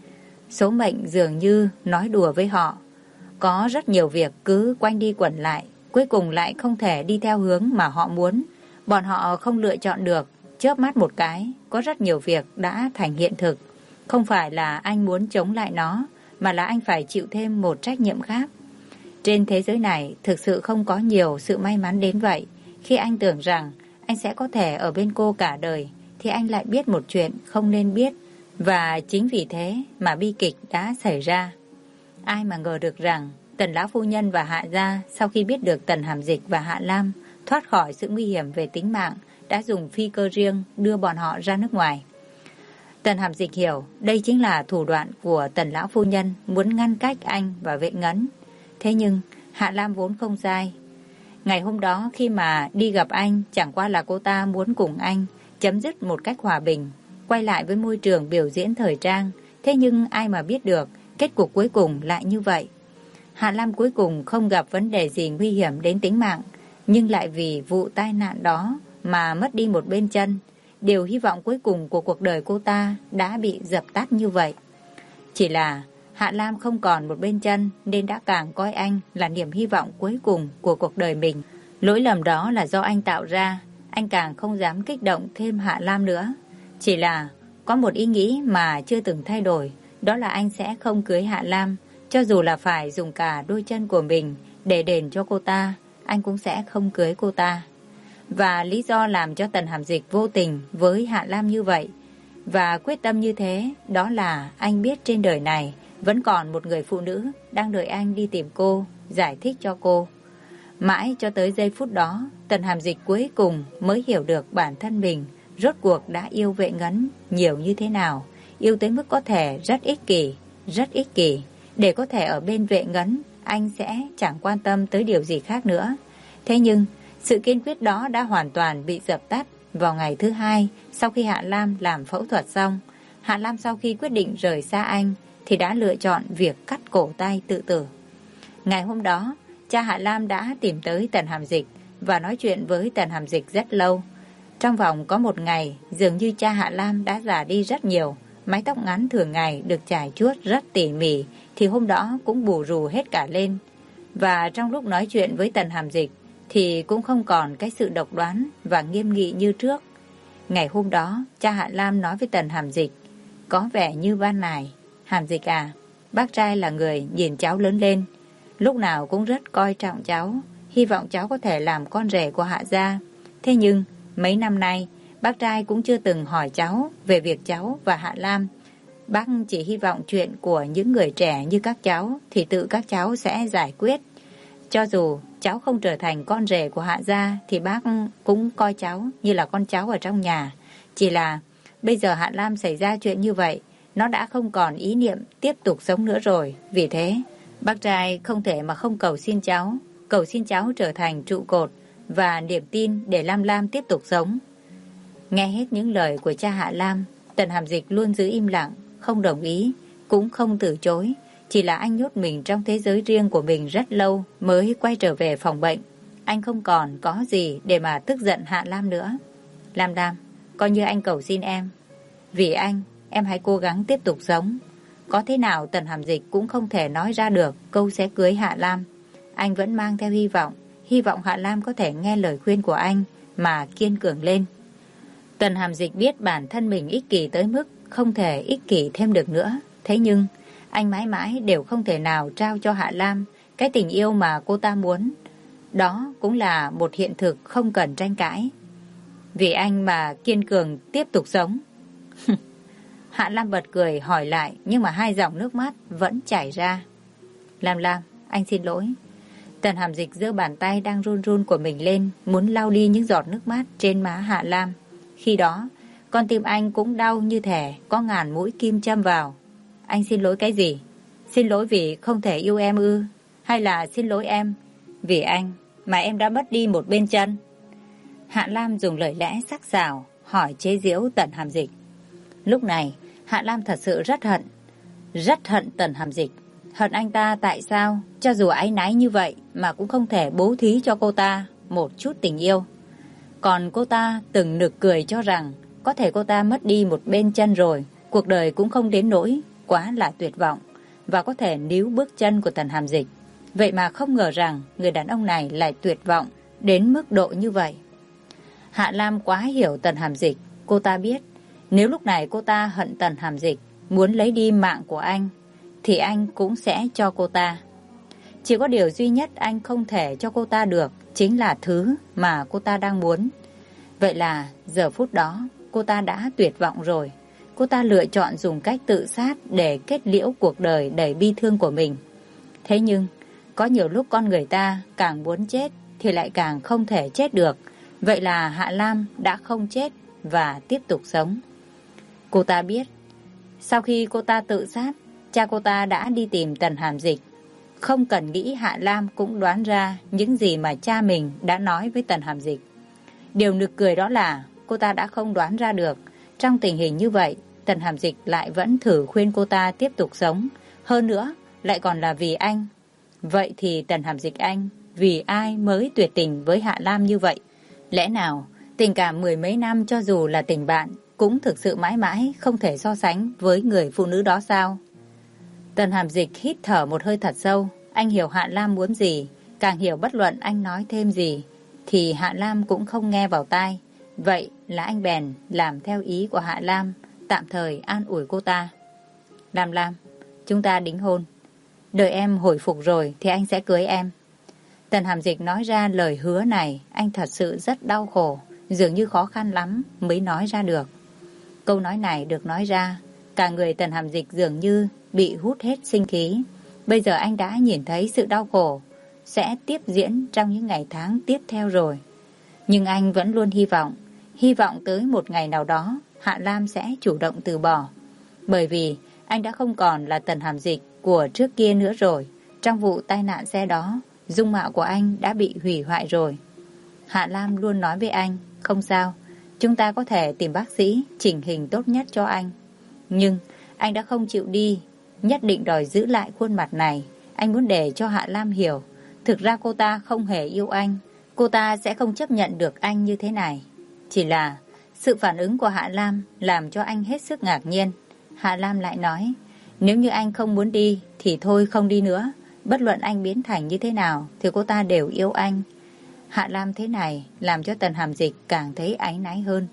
số mệnh dường như nói đùa với họ. Có rất nhiều việc cứ quanh đi quẩn lại, cuối cùng lại không thể đi theo hướng mà họ muốn. Bọn họ không lựa chọn được, chớp mắt một cái, có rất nhiều việc đã thành hiện thực. Không phải là anh muốn chống lại nó, mà là anh phải chịu thêm một trách nhiệm khác. Trên thế giới này thực sự không có nhiều sự may mắn đến vậy. Khi anh tưởng rằng anh sẽ có thể ở bên cô cả đời, thì anh lại biết một chuyện không nên biết. Và chính vì thế mà bi kịch đã xảy ra. Ai mà ngờ được rằng Tần lão phu nhân và Hạ gia sau khi biết được Tần Hàm Dịch và Hạ Lam thoát khỏi sự nguy hiểm về tính mạng, đã dùng phi cơ riêng đưa bọn họ ra nước ngoài. Tần Hàm Dịch hiểu đây chính là thủ đoạn của Tần lão phu nhân muốn ngăn cách anh và Vệ Ngấn. Thế nhưng Hạ Lam vốn không sai. Ngày hôm đó khi mà đi gặp anh, chẳng qua là cô ta muốn cùng anh chấm dứt một cách hòa bình, quay lại với môi trường biểu diễn thời trang. Thế nhưng ai mà biết được kết cục cuối cùng lại như vậy. Hạ Lam cuối cùng không gặp vấn đề gì nguy hiểm đến tính mạng, nhưng lại vì vụ tai nạn đó mà mất đi một bên chân. Điều hy vọng cuối cùng của cuộc đời cô ta đã bị dập tắt như vậy. Chỉ là Hạ Lam không còn một bên chân nên đã càng coi anh là niềm hy vọng cuối cùng của cuộc đời mình. Lỗi lầm đó là do anh tạo ra, anh càng không dám kích động thêm Hạ Lam nữa. Chỉ là có một ý nghĩ mà chưa từng thay đổi, đó là anh sẽ không cưới Hạ Lam. Cho dù là phải dùng cả đôi chân của mình để đền cho cô ta, anh cũng sẽ không cưới cô ta. Và lý do làm cho Tần Hàm Dịch vô tình với Hạ Lam như vậy và quyết tâm như thế, đó là anh biết trên đời này vẫn còn một người phụ nữ đang đợi anh đi tìm cô, giải thích cho cô. Mãi cho tới giây phút đó, Tần Hàm Dịch cuối cùng mới hiểu được bản thân mình rốt cuộc đã yêu Vệ Ngấn nhiều như thế nào. Yêu tới mức có thể rất ích kỷ. Để có thể ở bên Vệ Ngấn, anh sẽ chẳng quan tâm tới điều gì khác nữa. Thế nhưng sự kiên quyết đó đã hoàn toàn bị dập tắt vào ngày thứ hai sau khi Hạ Lam làm phẫu thuật xong. Hạ Lam sau khi quyết định rời xa anh thì đã lựa chọn việc cắt cổ tay tự tử. Ngày hôm đó, cha Hạ Lam đã tìm tới Tần Hàm Dịch và nói chuyện với Tần Hàm Dịch rất lâu. Trong vòng có một ngày, dường như cha Hạ Lam đã già đi rất nhiều. Mái tóc ngắn thường ngày được chải chuốt rất tỉ mỉ thì hôm đó cũng bù rù hết cả lên. Và trong lúc nói chuyện với Tần Hàm Dịch thì cũng không còn cái sự độc đoán và nghiêm nghị như trước. Ngày hôm đó, cha Hạ Lam nói với Tần Hàm Dịch, có vẻ như ban nài. Hàm Dịch à, bác trai là người nhìn cháu lớn lên, lúc nào cũng rất coi trọng cháu, hy vọng cháu có thể làm con rể của Hạ gia. Thế nhưng, mấy năm nay, bác trai cũng chưa từng hỏi cháu về việc cháu và Hạ Lam. Bác chỉ hy vọng chuyện của những người trẻ như các cháu thì tự các cháu sẽ giải quyết. Cho dù cháu không trở thành con rể của Hạ gia thì bác cũng coi cháu như là con cháu ở trong nhà. Chỉ là bây giờ Hạ Lam xảy ra chuyện như vậy, nó đã không còn ý niệm tiếp tục sống nữa rồi. Vì thế, bác trai không thể mà không cầu xin cháu trở thành trụ cột và niềm tin để Lam Lam tiếp tục sống. Nghe hết những lời của cha Hạ Lam, Tần Hàm Dịch luôn giữ im lặng, không đồng ý, cũng không từ chối. Chỉ là anh nhốt mình trong thế giới riêng của mình rất lâu mới quay trở về phòng bệnh. Anh không còn có gì để mà tức giận Hạ Lam nữa. Lam Lam, coi như anh cầu xin em. Vì anh, em hãy cố gắng tiếp tục sống. Có thế nào Tần Hàm Dịch cũng không thể nói ra được câu sẽ cưới Hạ Lam. Anh vẫn mang theo hy vọng Hạ Lam có thể nghe lời khuyên của anh mà kiên cường lên. Tần Hàm Dịch biết bản thân mình ích kỷ tới mức không thể ích kỷ thêm được nữa. Thế nhưng anh mãi mãi đều không thể nào trao cho Hạ Lam cái tình yêu mà cô ta muốn. Đó cũng là một hiện thực không cần tranh cãi. Vì anh mà kiên cường tiếp tục sống. Hạ Lam bật cười hỏi lại, nhưng mà hai dòng nước mắt vẫn chảy ra. Lam, anh xin lỗi. Tần Hàm Dịch giơ bàn tay đang run run của mình lên, muốn lau đi những giọt nước mắt trên má Hạ Lam. Khi đó, con tim anh cũng đau như thể có ngàn mũi kim châm vào. Anh xin lỗi cái gì? Xin lỗi vì không thể yêu em ư? Hay là xin lỗi em vì anh mà em đã mất đi một bên chân? Hạ Lam dùng lời lẽ sắc sảo hỏi chế giễu Tần Hàm Dịch. Lúc này, Hạ Lam thật sự rất hận Tần Hàm Dịch. Hận anh ta tại sao, cho dù áy náy như vậy mà cũng không thể bố thí cho cô ta một chút tình yêu. Còn cô ta từng nực cười cho rằng có thể cô ta mất đi một bên chân rồi, cuộc đời cũng không đến nỗi quá là tuyệt vọng và có thể níu bước chân của Tần Hàm Dịch. Vậy mà không ngờ rằng người đàn ông này lại tuyệt vọng đến mức độ như vậy. Hạ Lam quá hiểu Tần Hàm Dịch. Cô ta biết nếu lúc này cô ta hận Tần Hàm Dịch, muốn lấy đi mạng của anh, thì anh cũng sẽ cho cô ta. Chỉ có điều duy nhất anh không thể cho cô ta được chính là thứ mà cô ta đang muốn. Vậy là giờ phút đó cô ta đã tuyệt vọng rồi. Cô ta lựa chọn dùng cách tự sát để kết liễu cuộc đời đầy bi thương của mình. Thế nhưng có nhiều lúc con người ta càng muốn chết thì lại càng không thể chết được. Vậy là Hạ Lam đã không chết và tiếp tục sống. Cô ta biết sau khi cô ta tự sát, cha cô ta đã đi tìm Tần Hàm Dịch. Không cần nghĩ Hạ Lam cũng đoán ra những gì mà cha mình đã nói với Tần Hàm Dịch. Điều nực cười đó là cô ta đã không đoán ra được. Trong tình hình như vậy, Tần Hàm Dịch lại vẫn thử khuyên cô ta tiếp tục sống. Hơn nữa, lại còn là vì anh. Vậy thì Tần Hàm Dịch anh vì ai mới tuyệt tình với Hạ Lam như vậy? Lẽ nào tình cảm mười mấy năm cho dù là tình bạn cũng thực sự mãi mãi không thể so sánh với người phụ nữ đó sao? Tần Hàm Dịch hít thở một hơi thật sâu. Anh hiểu Hạ Lam muốn gì, càng hiểu bất luận anh nói thêm gì thì Hạ Lam cũng không nghe vào tai. Vậy là anh bèn làm theo ý của Hạ Lam, tạm thời an ủi cô ta. Lam, chúng ta đính hôn. Đợi em hồi phục rồi thì anh sẽ cưới em. Tần Hàm Dịch nói ra lời hứa này, anh thật sự rất đau khổ, dường như khó khăn lắm mới nói ra được. Câu nói này được nói ra, cả người Tần Hàm Dịch dường như bị hút hết sinh khí. Bây giờ anh đã nhìn thấy sự đau khổ sẽ tiếp diễn trong những ngày tháng tiếp theo rồi. Nhưng anh vẫn luôn hy vọng tới một ngày nào đó Hạ Lam sẽ chủ động từ bỏ. Bởi vì anh đã không còn là Tần Hàm Dịch của trước kia nữa rồi. Trong vụ tai nạn xe đó, dung mạo của anh đã bị hủy hoại rồi. Hạ Lam luôn nói với anh, không sao, chúng ta có thể tìm bác sĩ chỉnh hình tốt nhất cho anh. Nhưng anh đã không chịu đi, nhất định đòi giữ lại khuôn mặt này. Anh muốn để cho Hạ Lam hiểu, thực ra cô ta không hề yêu anh. Cô ta sẽ không chấp nhận được anh như thế này. Chỉ là sự phản ứng của Hạ Lam làm cho anh hết sức ngạc nhiên. Hạ Lam lại nói, nếu như anh không muốn đi thì thôi không đi nữa. Bất luận anh biến thành như thế nào thì cô ta đều yêu anh. Hạ Lam thế này làm cho Tần Hàm Dịch càng thấy áy náy hơn.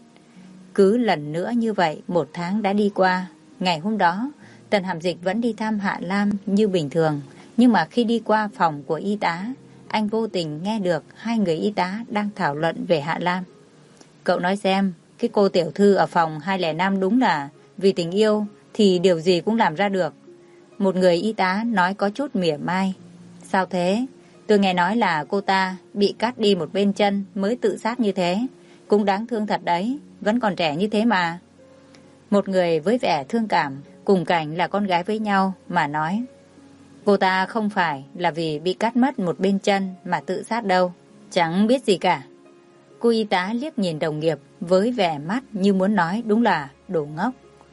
Cứ lần nữa như vậy, một tháng đã đi qua. Ngày hôm đó, Tần Hàm Dịch vẫn đi thăm Hạ Lam như bình thường. Nhưng mà khi đi qua phòng của y tá, anh vô tình nghe được hai người y tá đang thảo luận về Hạ Lam. Cậu nói xem, cái cô tiểu thư ở phòng 205 đúng là vì tình yêu thì điều gì cũng làm ra được. Một người y tá nói có chút mỉa mai. Sao thế? Tôi nghe nói là cô ta bị cắt đi một bên chân mới tự sát như thế. Cũng đáng thương thật đấy, vẫn còn trẻ như thế mà. Một người với vẻ thương cảm, cùng cảnh là con gái với nhau mà nói. Cô ta không phải là vì bị cắt mất một bên chân mà tự sát đâu. Chẳng biết gì cả. Cô y tá liếc nhìn đồng nghiệp với vẻ mắt như muốn nói đúng là đồ ngốc.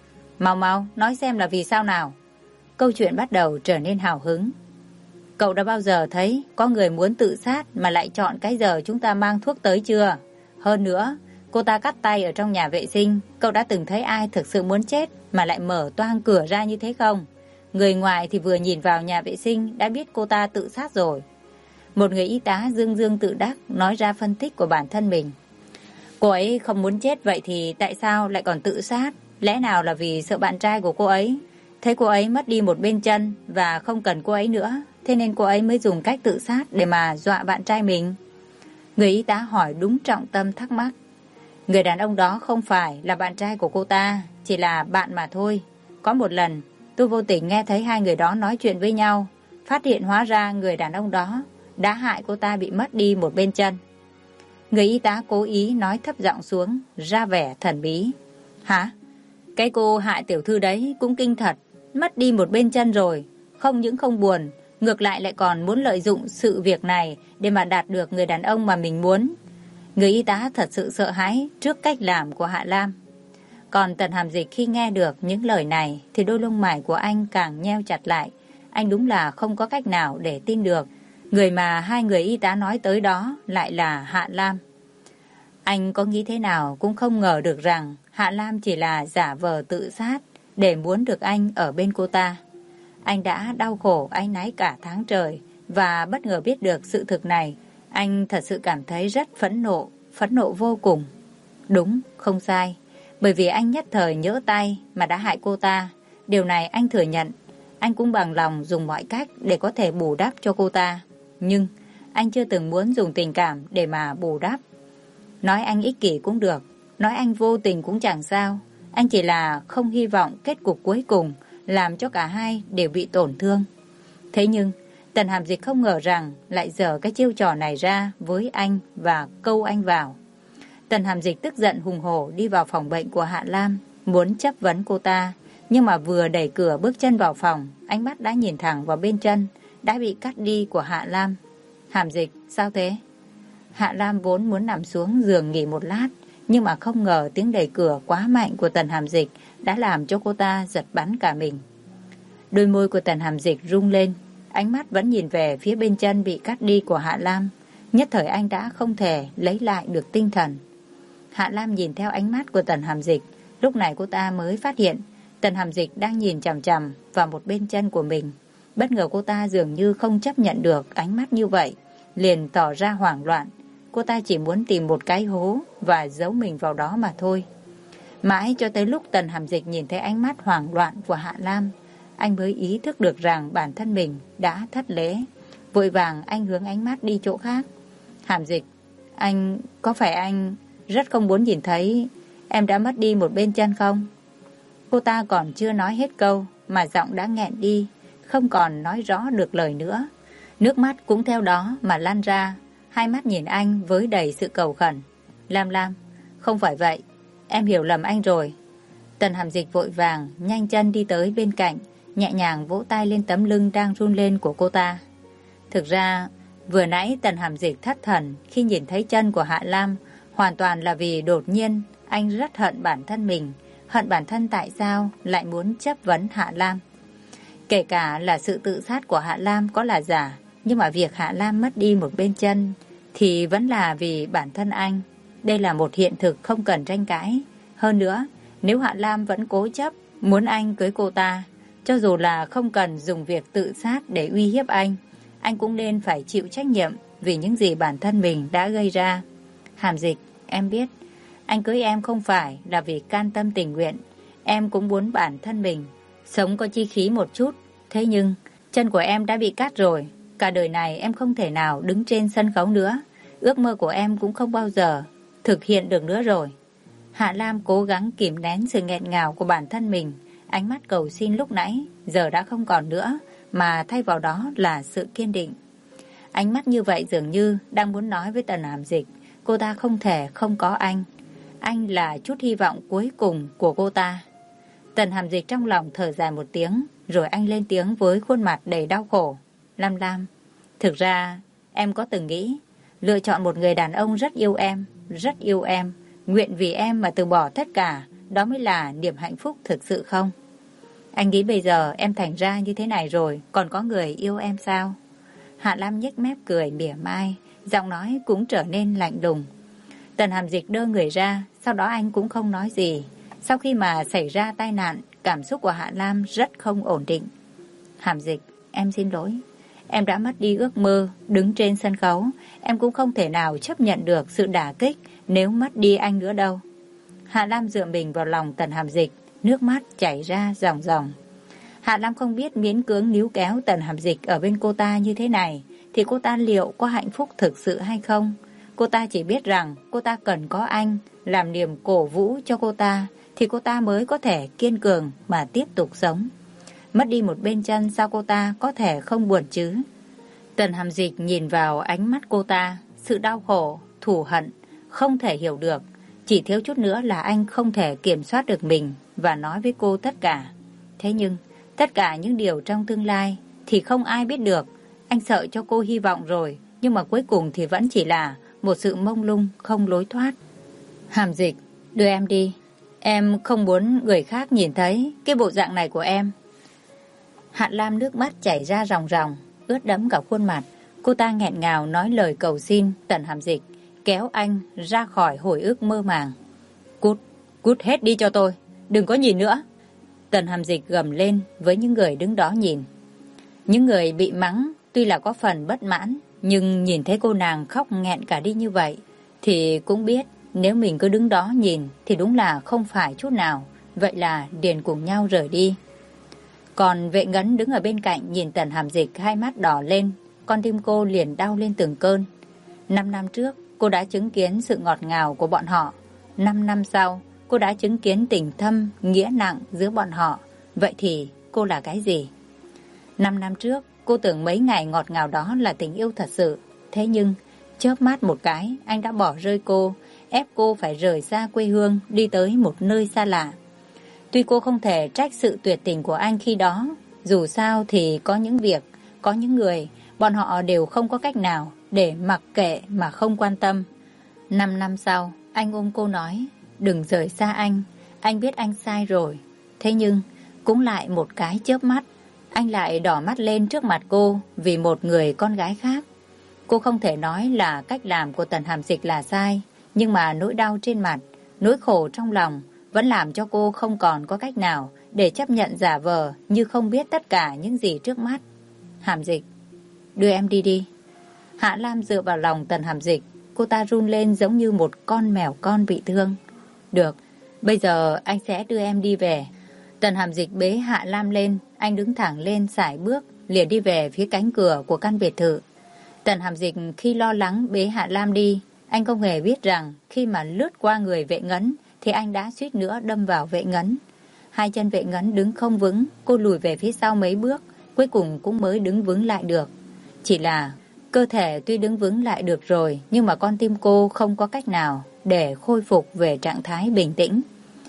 Mau, nói xem là vì sao nào. Câu chuyện bắt đầu trở nên hào hứng. Cậu đã bao giờ thấy có người muốn tự sát mà lại chọn cái giờ chúng ta mang thuốc tới chưa? Hơn nữa, cô ta cắt tay ở trong nhà vệ sinh. Cậu đã từng thấy ai thực sự muốn chết mà lại mở toang cửa ra như thế không? Người ngoài thì vừa nhìn vào nhà vệ sinh đã biết cô ta tự sát rồi. Một người y tá dương tự đắc nói ra phân tích của bản thân mình. Cô ấy không muốn chết vậy thì tại sao lại còn tự sát? Lẽ nào là vì sợ bạn trai của cô ấy, thấy cô ấy mất đi một bên chân và không cần cô ấy nữa, thế nên cô ấy mới dùng cách tự sát để mà dọa bạn trai mình? Người y tá hỏi đúng trọng tâm thắc mắc. Người đàn ông đó không phải là bạn trai của cô ta, chỉ là bạn mà thôi. Có một lần, tôi vô tình nghe thấy hai người đó nói chuyện với nhau, phát hiện hóa ra người đàn ông đó đã hại cô ta bị mất đi một bên chân. Người y tá cố ý nói thấp giọng xuống, ra vẻ thần bí. Hả? Cái cô hại tiểu thư đấy cũng kinh thật, mất đi một bên chân rồi, không những không buồn, ngược lại còn muốn lợi dụng sự việc này để mà đạt được người đàn ông mà mình muốn. Người y tá thật sự sợ hãi trước cách làm của Hạ Lam. Còn Tần Hàm Dịch khi nghe được những lời này thì đôi lông mày của anh càng nheo chặt lại. Anh đúng là không có cách nào để tin được người mà hai người y tá nói tới đó lại là Hạ Lam. Anh có nghĩ thế nào cũng không ngờ được rằng Hạ Lam chỉ là giả vờ tự sát để muốn được anh ở bên cô ta. Anh đã đau khổ áy náy cả tháng trời và bất ngờ biết được sự thực này. Anh thật sự cảm thấy rất phẫn nộ vô cùng. Đúng, không sai. Bởi vì anh nhất thời nhỡ tay mà đã hại cô ta. Điều này anh thừa nhận. Anh cũng bằng lòng dùng mọi cách để có thể bù đắp cho cô ta. Nhưng anh chưa từng muốn dùng tình cảm để mà bù đắp. Nói anh ích kỷ cũng được, nói anh vô tình cũng chẳng sao. Anh chỉ là không hy vọng kết cục cuối cùng làm cho cả hai đều bị tổn thương. Thế nhưng Tần Hàm Dịch không ngờ rằng lại dở cái chiêu trò này ra với anh và câu anh vào. Tần Hàm Dịch tức giận hùng hổ đi vào phòng bệnh của Hạ Lam, muốn chất vấn cô ta. Nhưng mà vừa đẩy cửa bước chân vào phòng, ánh mắt đã nhìn thẳng vào bên chân đã bị cắt đi của Hạ Lam. Hàm Dịch, sao thế? Hạ Lam vốn muốn nằm xuống giường nghỉ một lát, nhưng mà không ngờ tiếng đẩy cửa quá mạnh của Tần Hàm Dịch đã làm cho cô ta giật bắn cả mình. Đôi môi của Tần Hàm Dịch rung lên, ánh mắt vẫn nhìn về phía bên chân bị cắt đi của Hạ Lam. Nhất thời anh đã không thể lấy lại được tinh thần. Hạ Lam nhìn theo ánh mắt của Tần Hàm Dịch, lúc này cô ta mới phát hiện Tần Hàm Dịch đang nhìn chằm chằm vào một bên chân của mình. Bất ngờ cô ta dường như không chấp nhận được ánh mắt như vậy, liền tỏ ra hoảng loạn. Cô ta chỉ muốn tìm một cái hố và giấu mình vào đó mà thôi. Mãi cho tới lúc Tần Hàm Dịch nhìn thấy ánh mắt hoảng loạn của Hạ Lam, anh mới ý thức được rằng bản thân mình đã thất lễ. Vội vàng anh hướng ánh mắt đi chỗ khác. Hàm Dịch, có phải anh rất không muốn nhìn thấy em đã mất đi một bên chân không? Cô ta còn chưa nói hết câu mà giọng đã nghẹn đi, không còn nói rõ được lời nữa. Nước mắt cũng theo đó mà lan ra, hai mắt nhìn anh với đầy sự cầu khẩn. Lam, không phải vậy, em hiểu lầm anh rồi. Tần Hàm Dịch vội vàng nhanh chân đi tới bên cạnh, nhẹ nhàng vỗ tay lên tấm lưng đang run lên của cô ta. Thực ra vừa nãy Tần Hàm Dịch thất thần khi nhìn thấy chân của Hạ Lam hoàn toàn là vì đột nhiên anh rất hận bản thân mình, hận bản thân tại sao lại muốn chất vấn Hạ Lam. Kể cả là sự tự sát của Hạ Lam có là giả, nhưng mà việc Hạ Lam mất đi một bên chân thì vẫn là vì bản thân anh. Đây là một hiện thực không cần tranh cãi. Hơn nữa, nếu Hạ Lam vẫn cố chấp muốn anh cưới cô ta, cho dù là không cần dùng việc tự sát để uy hiếp anh cũng nên phải chịu trách nhiệm vì những gì bản thân mình đã gây ra. Hàm Dịch, em biết, anh cưới em không phải là vì can tâm tình nguyện. Em cũng muốn bản thân mình sống có chi khí một chút. Thế nhưng, chân của em đã bị cắt rồi. Cả đời này em không thể nào đứng trên sân khấu nữa. Ước mơ của em cũng không bao giờ thực hiện được nữa rồi. Hạ Lam cố gắng kìm nén sự nghẹn ngào của bản thân mình. Ánh mắt cầu xin lúc nãy giờ đã không còn nữa, mà thay vào đó là sự kiên định. Ánh mắt như vậy dường như đang muốn nói với Tần Hàm Dịch, cô ta không thể không có anh. Anh là chút hy vọng cuối cùng của cô ta. Tần Hàm Dịch trong lòng thở dài một tiếng, rồi anh lên tiếng với khuôn mặt đầy đau khổ. Lam, thực ra em có từng nghĩ lựa chọn một người đàn ông rất yêu em, nguyện vì em mà từ bỏ tất cả, đó mới là niềm hạnh phúc thực sự không? Anh nghĩ bây giờ em thành ra như thế này rồi, còn có người yêu em sao? Hạ Lam nhếch mép cười mỉa mai, giọng nói cũng trở nên lạnh lùng. Tần Hàm Dịch đơ người ra, sau đó anh cũng không nói gì. Sau khi mà xảy ra tai nạn, cảm xúc của Hạ Lam rất không ổn định. Hàm Dịch, em xin lỗi. Em đã mất đi ước mơ, đứng trên sân khấu. Em cũng không thể nào chấp nhận được sự đả kích nếu mất đi anh nữa đâu. Hạ Lam dựa mình vào lòng Tần Hàm Dịch, nước mắt chảy ra ròng ròng. Hạ Lam không biết miễn cưỡng níu kéo Tần Hàm Dịch ở bên cô ta như thế này thì cô ta liệu có hạnh phúc thực sự hay không. Cô ta chỉ biết rằng cô ta cần có anh làm niềm cổ vũ cho cô ta thì cô ta mới có thể kiên cường mà tiếp tục sống. Mất đi một bên chân sao cô ta có thể không buồn chứ? Tần Hàm Dịch nhìn vào ánh mắt cô ta, sự đau khổ, thù hận, không thể hiểu được. Chỉ thiếu chút nữa là anh không thể kiểm soát được mình và nói với cô tất cả. Thế nhưng, tất cả những điều trong tương lai thì không ai biết được. Anh sợ cho cô hy vọng rồi, nhưng mà cuối cùng thì vẫn chỉ là một sự mông lung không lối thoát. Hàm Dịch, đưa em đi. Em không muốn người khác nhìn thấy cái bộ dạng này của em. Hạ Lam nước mắt chảy ra ròng ròng, ướt đẫm cả khuôn mặt. Cô ta nghẹn ngào nói lời cầu xin Tần Hàm Dịch, kéo anh ra khỏi hồi ức mơ màng. Cút, cút hết đi cho tôi, đừng có nhìn nữa. Tần Hàm Dịch gầm lên với những người đứng đó nhìn. Những người bị mắng tuy là có phần bất mãn, nhưng nhìn thấy cô nàng khóc nghẹn cả đi như vậy thì cũng biết nếu mình cứ đứng đó nhìn thì đúng là không phải chút nào. Vậy là liền cùng nhau rời đi. Còn Vệ Ngấn đứng ở bên cạnh nhìn Tần Hàm Dịch, hai mắt đỏ lên, con tim cô liền đau lên từng cơn. 5 năm trước cô đã chứng kiến sự ngọt ngào của bọn họ. 5 năm sau cô đã chứng kiến tình thâm, nghĩa nặng giữa bọn họ. Vậy thì cô là cái gì? 5 năm trước cô tưởng mấy ngày ngọt ngào đó là tình yêu thật sự. Thế nhưng chớp mắt một cái anh đã bỏ rơi cô, ép cô phải rời xa quê hương, đi tới một nơi xa lạ. Tuy cô không thể trách sự tuyệt tình của anh khi đó, dù sao thì có những việc, có những người, bọn họ đều không có cách nào để mặc kệ mà không quan tâm. 5 năm sau, anh ôm cô nói, đừng rời xa anh biết anh sai rồi. Thế nhưng, cũng lại một cái chớp mắt, anh lại đỏ mắt lên trước mặt cô vì một người con gái khác. Cô không thể nói là cách làm của Tần Hàm Dịch là sai, nhưng mà nỗi đau trên mặt, nỗi khổ trong lòng vẫn làm cho cô không còn có cách nào để chấp nhận giả vờ như không biết tất cả những gì trước mắt. Hàm Dịch, đưa em đi đi. Hạ Lam dựa vào lòng Tần Hàm Dịch, cô ta run lên giống như một con mèo con bị thương. Được, bây giờ anh sẽ đưa em đi về. Tần Hàm Dịch bế Hạ Lam lên, anh đứng thẳng lên sải bước, liền đi về phía cánh cửa của căn biệt thự. Tần Hàm Dịch khi lo lắng bế Hạ Lam đi, anh không hề biết rằng khi mà lướt qua người Vệ Ngấn thì anh đã suýt nữa đâm vào Vệ Ngấn. Hai chân Vệ Ngấn đứng không vững, cô lùi về phía sau mấy bước, cuối cùng cũng mới đứng vững lại được. Chỉ là cơ thể tuy đứng vững lại được rồi, nhưng mà con tim cô không có cách nào để khôi phục về trạng thái bình tĩnh.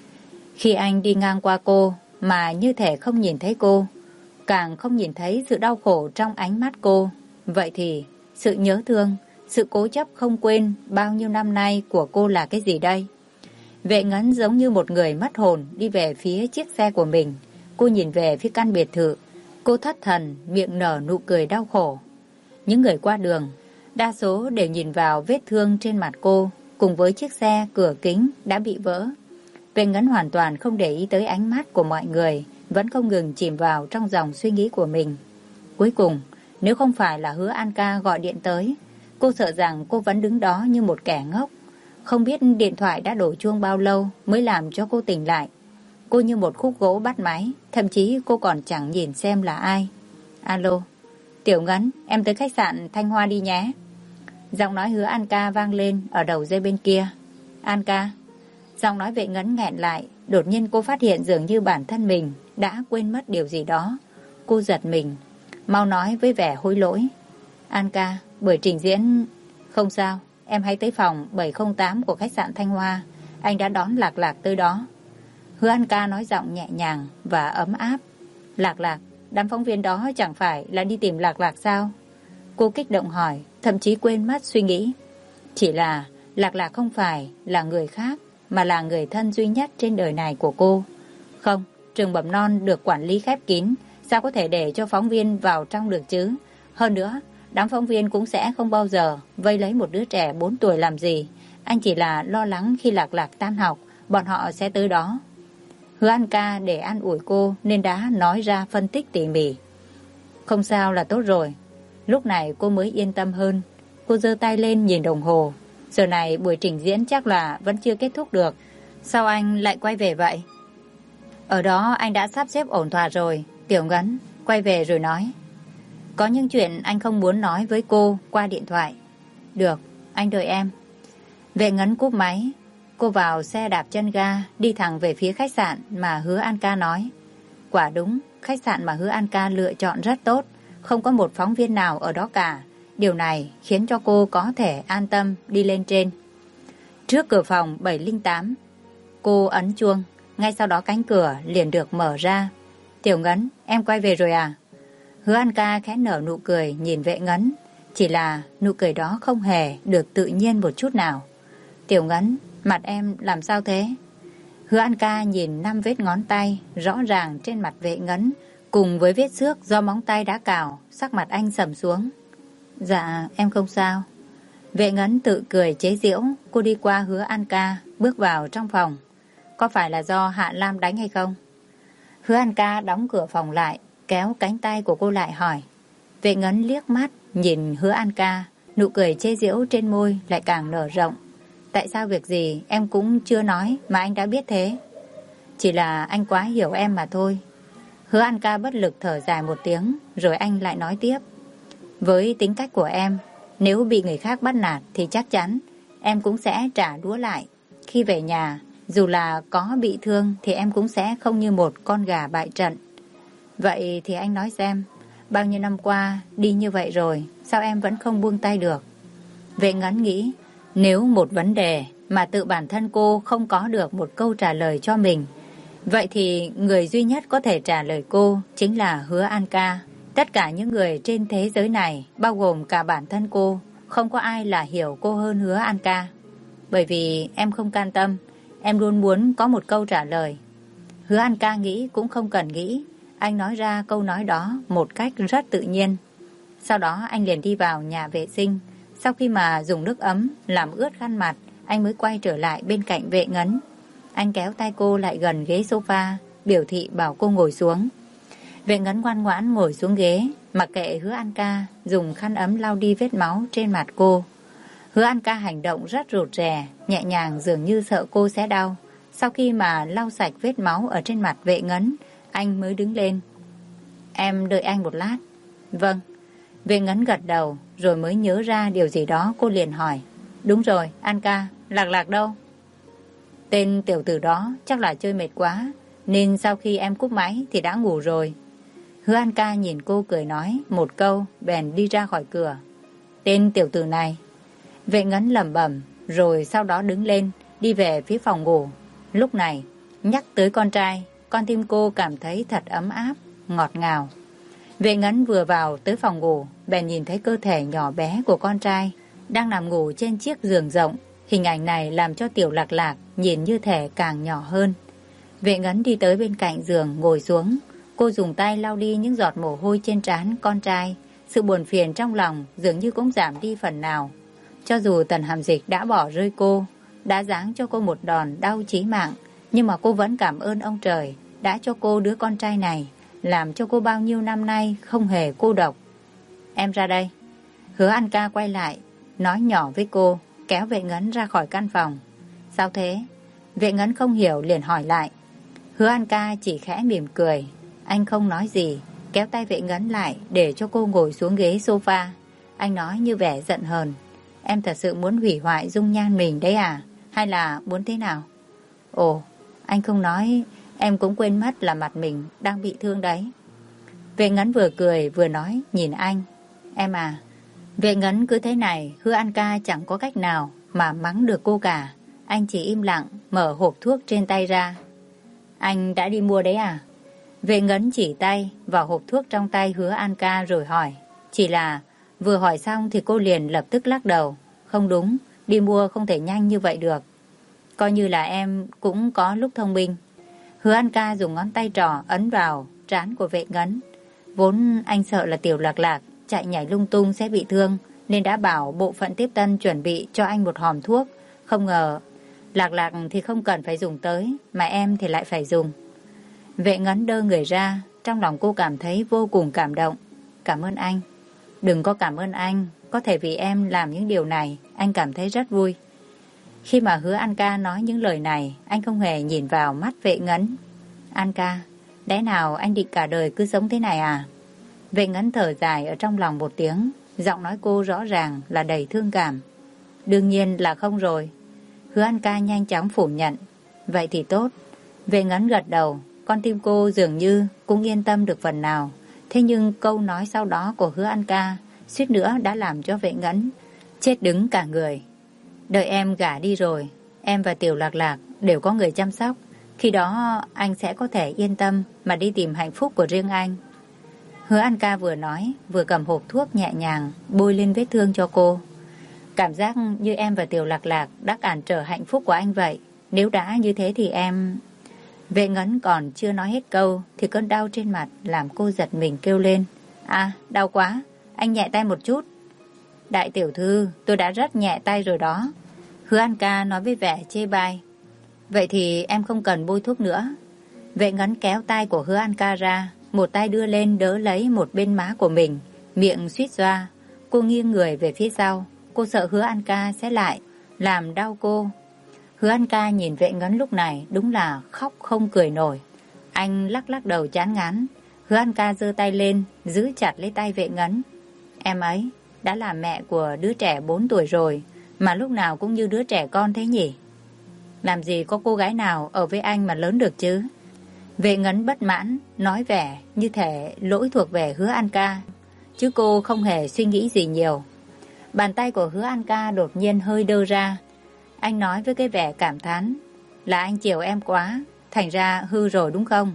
Khi anh đi ngang qua cô mà như thể không nhìn thấy cô, càng không nhìn thấy sự đau khổ trong ánh mắt cô, vậy thì sự nhớ thương, sự cố chấp không quên bao nhiêu năm nay của cô là cái gì đây? Vệ Ngấn giống như một người mất hồn đi về phía chiếc xe của mình. Cô nhìn về phía căn biệt thự. Cô thất thần, miệng nở nụ cười đau khổ. Những người qua đường, đa số đều nhìn vào vết thương trên mặt cô, cùng với chiếc xe cửa kính đã bị vỡ. Vệ Ngấn hoàn toàn không để ý tới ánh mắt của mọi người, vẫn không ngừng chìm vào trong dòng suy nghĩ của mình. Cuối cùng, nếu không phải là Hứa An Ca gọi điện tới, cô sợ rằng cô vẫn đứng đó như một kẻ ngốc. Không biết điện thoại đã đổ chuông bao lâu mới làm cho cô tỉnh lại. Cô như một khúc gỗ bắt máy, thậm chí cô còn chẳng nhìn xem là ai. Alo, Tiểu Ngấn, em tới khách sạn Thanh Hoa đi nhé. Giọng nói Hứa An Ca vang lên ở đầu dây bên kia. An Ca. Giọng nói Vệ Ngấn nghẹn lại. Đột nhiên cô phát hiện dường như bản thân mình đã quên mất điều gì đó. Cô giật mình, mau nói với vẻ hối lỗi. An Ca, buổi trình diễn... Không sao, em hãy tới phòng 708 của khách sạn Thanh Hoa. Anh đã đón Lạc Lạc tới đó. Hứa An Ca nói giọng nhẹ nhàng và ấm áp. Lạc Lạc, đám phóng viên đó chẳng phải là đi tìm Lạc Lạc sao? Cô kích động hỏi, thậm chí quên mất suy nghĩ. Chỉ là Lạc Lạc không phải là người khác, mà là người thân duy nhất trên đời này của cô. Không, trường mầm non được quản lý khép kín, sao có thể để cho phóng viên vào trong được chứ? Hơn nữa, đám phóng viên cũng sẽ không bao giờ vây lấy một đứa trẻ 4 tuổi làm gì. Anh chỉ là lo lắng khi Lạc Lạc tan học, bọn họ sẽ tới đó. Hứa An Ca để an ủi cô nên đã nói ra phân tích tỉ mỉ. Không sao là tốt rồi. Lúc này cô mới yên tâm hơn. Cô giơ tay lên nhìn đồng hồ. Giờ này buổi trình diễn chắc là vẫn chưa kết thúc được. Sao anh lại quay về vậy? Ở đó anh đã sắp xếp ổn thỏa rồi. Tiểu Ngấn quay về rồi nói. Có những chuyện anh không muốn nói với cô qua điện thoại. Được, anh đợi em. Vệ Ngấn cúp máy. Cô vào xe đạp chân ga, đi thẳng về phía khách sạn mà Hứa An Ca nói. Quả đúng, khách sạn mà Hứa An Ca lựa chọn rất tốt. Không có một phóng viên nào ở đó cả. Điều này khiến cho cô có thể an tâm đi lên trên. Trước cửa phòng 708, cô ấn chuông. Ngay sau đó cánh cửa liền được mở ra. Tiểu Ngấn, em quay về rồi à? Hứa An Ca khẽ nở nụ cười nhìn Vệ Ngấn. Chỉ là nụ cười đó không hề được tự nhiên một chút nào. Tiểu Ngấn, mặt em làm sao thế? Hứa An Ca nhìn 5 vết ngón tay rõ ràng trên mặt Vệ Ngấn, cùng với vết xước do móng tay đã cào, sắc mặt anh sầm xuống. Dạ, em không sao. Vệ Ngấn tự cười chế giễu. Cô đi qua Hứa An Ca, bước vào trong phòng. Có phải là do Hạ Lam đánh hay không? Hứa An Ca đóng cửa phòng lại, kéo cánh tay của cô lại hỏi. Vệ Ngấn liếc mắt nhìn Hứa An Ca, nụ cười chế giễu trên môi lại càng nở rộng. Tại sao việc gì em cũng chưa nói mà anh đã biết thế? Chỉ là anh quá hiểu em mà thôi. Hứa An Ca bất lực thở dài một tiếng, rồi anh lại nói tiếp. Với tính cách của em, nếu bị người khác bắt nạt thì chắc chắn em cũng sẽ trả đũa lại. Khi về nhà, dù là có bị thương thì em cũng sẽ không như một con gà bại trận. Vậy thì anh nói xem, bao nhiêu năm qua đi như vậy rồi, sao em vẫn không buông tay được? Vệ Ngấn nghĩ, nếu một vấn đề mà tự bản thân cô không có được một câu trả lời cho mình, vậy thì người duy nhất có thể trả lời cô chính là Hứa An Ca. Tất cả những người trên thế giới này, bao gồm cả bản thân cô, không có ai là hiểu cô hơn Hứa An Ca. Bởi vì em không can tâm, em luôn muốn có một câu trả lời. Hứa An Ca nghĩ cũng không cần nghĩ, anh nói ra câu nói đó một cách rất tự nhiên. Sau đó anh liền đi vào nhà vệ sinh. Sau khi mà dùng nước ấm làm ướt khăn mặt, anh mới quay trở lại bên cạnh Vệ Ngấn. Anh kéo tay cô lại gần ghế sofa, biểu thị bảo cô ngồi xuống. Vệ Ngấn ngoan ngoãn ngồi xuống ghế, mặc kệ Hứa An Ca dùng khăn ấm lau đi vết máu trên mặt cô. Hứa An Ca hành động rất rụt rè, nhẹ nhàng dường như sợ cô sẽ đau. Sau khi mà lau sạch vết máu ở trên mặt Vệ Ngấn, anh mới đứng lên. Em đợi anh một lát. Vâng. Vệ Ngấn gật đầu, rồi mới nhớ ra điều gì đó, cô liền hỏi. Đúng rồi, An Ca, Lạc Lạc đâu? Tên tiểu tử đó chắc là chơi mệt quá, nên sau khi em cúp máy thì đã ngủ rồi. Hứa An Ca nhìn cô cười nói một câu, bèn đi ra khỏi cửa. Tên tiểu tử này. Vệ Ngấn lẩm bẩm, rồi sau đó đứng lên, đi về phía phòng ngủ. Lúc này, nhắc tới con trai, con tim cô cảm thấy thật ấm áp, ngọt ngào. Vệ Ngấn vừa vào tới phòng ngủ, bèn nhìn thấy cơ thể nhỏ bé của con trai đang nằm ngủ trên chiếc giường rộng. Hình ảnh này làm cho tiểu Lạc Lạc nhìn như thể càng nhỏ hơn. Vệ Ngấn đi tới bên cạnh giường ngồi xuống. Cô dùng tay lau đi những giọt mồ hôi trên trán con trai. Sự buồn phiền trong lòng dường như cũng giảm đi phần nào. Cho dù Tần Hàm Dịch đã bỏ rơi cô, đã giáng cho cô một đòn đau chí mạng, nhưng mà cô vẫn cảm ơn ông trời đã cho cô đứa con trai này, làm cho cô bao nhiêu năm nay không hề cô độc. Em ra đây. Hứa An Ca quay lại, nói nhỏ với cô, kéo Vệ Ngấn ra khỏi căn phòng. Sao thế? Vệ Ngấn không hiểu liền hỏi lại. Hứa An Ca chỉ khẽ mỉm cười. Anh không nói gì, kéo tay Vệ Ngấn lại để cho cô ngồi xuống ghế sofa. Anh nói như vẻ giận hờn. Em thật sự muốn hủy hoại dung nhan mình đấy à? Hay là muốn thế nào? Ồ, anh không nói, em cũng quên mất là mặt mình đang bị thương đấy. Vệ Ngấn vừa cười vừa nói nhìn anh. Em à. Vệ Ngấn cứ thế này, Hứa An Ca chẳng có cách nào mà mắng được cô cả. Anh chỉ im lặng mở hộp thuốc trên tay ra. Anh đã đi mua đấy à? Vệ Ngấn chỉ tay vào hộp thuốc trong tay Hứa An Ca rồi hỏi. Chỉ là vừa hỏi xong thì cô liền lập tức lắc đầu. Không đúng, đi mua không thể nhanh như vậy được. Coi như là em cũng có lúc thông minh. Hứa An Ca dùng ngón tay trỏ ấn vào trán của Vệ Ngấn. Vốn anh sợ là tiểu Lạc Lạc chạy nhảy lung tung sẽ bị thương, nên đã bảo bộ phận tiếp tân chuẩn bị cho anh một hòm thuốc. Không ngờ Lạc Lạc thì không cần phải dùng tới, mà em thì lại phải dùng. Vệ Ngấn đơ người ra, trong lòng cô cảm thấy vô cùng cảm động. Cảm ơn anh. Đừng có cảm ơn anh, có thể vì em làm những điều này, anh cảm thấy rất vui. Khi mà Hứa An Ca nói những lời này, anh không hề nhìn vào mắt Vệ Ngấn. An ca, lẽ nào anh định cả đời cứ sống thế này à? Vệ Ngấn thở dài ở trong lòng một tiếng, giọng nói cô rõ ràng là đầy thương cảm. Đương nhiên là không rồi. Hứa An ca nhanh chóng phủ nhận. Vậy thì tốt. Vệ Ngấn gật đầu, con tim cô dường như cũng yên tâm được phần nào. Thế nhưng câu nói sau đó của Hứa An ca suýt nữa đã làm cho Vệ Ngấn chết đứng cả người. Đợi em gả đi rồi, em và Tiểu Lạc Lạc đều có người chăm sóc. Khi đó anh sẽ có thể yên tâm mà đi tìm hạnh phúc của riêng anh. Hứa An ca vừa nói vừa cầm hộp thuốc nhẹ nhàng bôi lên vết thương cho cô. Cảm giác như em và Tiểu Lạc Lạc đã cản trở hạnh phúc của anh vậy. Nếu đã như thế thì em... Vệ Ngấn còn chưa nói hết câu thì cơn đau trên mặt làm cô giật mình kêu lên. À, đau quá, anh nhẹ tay một chút. Đại tiểu thư, tôi đã rất nhẹ tay rồi đó. Hứa An ca nói với vẻ chê bai. Vậy thì em không cần bôi thuốc nữa. Vệ Ngấn kéo tay của Hứa An ca ra, một tay đưa lên đỡ lấy một bên má của mình, miệng suýt xoa. Cô nghiêng người về phía sau, cô sợ Hứa An ca sẽ lại làm đau cô. Hứa An ca nhìn Vệ Ngấn lúc này đúng là khóc không cười nổi. Anh lắc lắc đầu chán ngán. Hứa An ca giơ tay lên, giữ chặt lấy tay Vệ Ngấn. Em ấy đã là mẹ của đứa trẻ 4 tuổi rồi, mà lúc nào cũng như đứa trẻ con thế nhỉ? Làm gì có cô gái nào ở với anh mà lớn được chứ? Vệ Ngấn bất mãn, nói vẻ như thể lỗi thuộc về Hứa An ca, chứ cô không hề suy nghĩ gì nhiều. Bàn tay của Hứa An ca đột nhiên hơi đơ ra. Anh nói với cái vẻ cảm thán, là anh chiều em quá, thành ra hư rồi đúng không?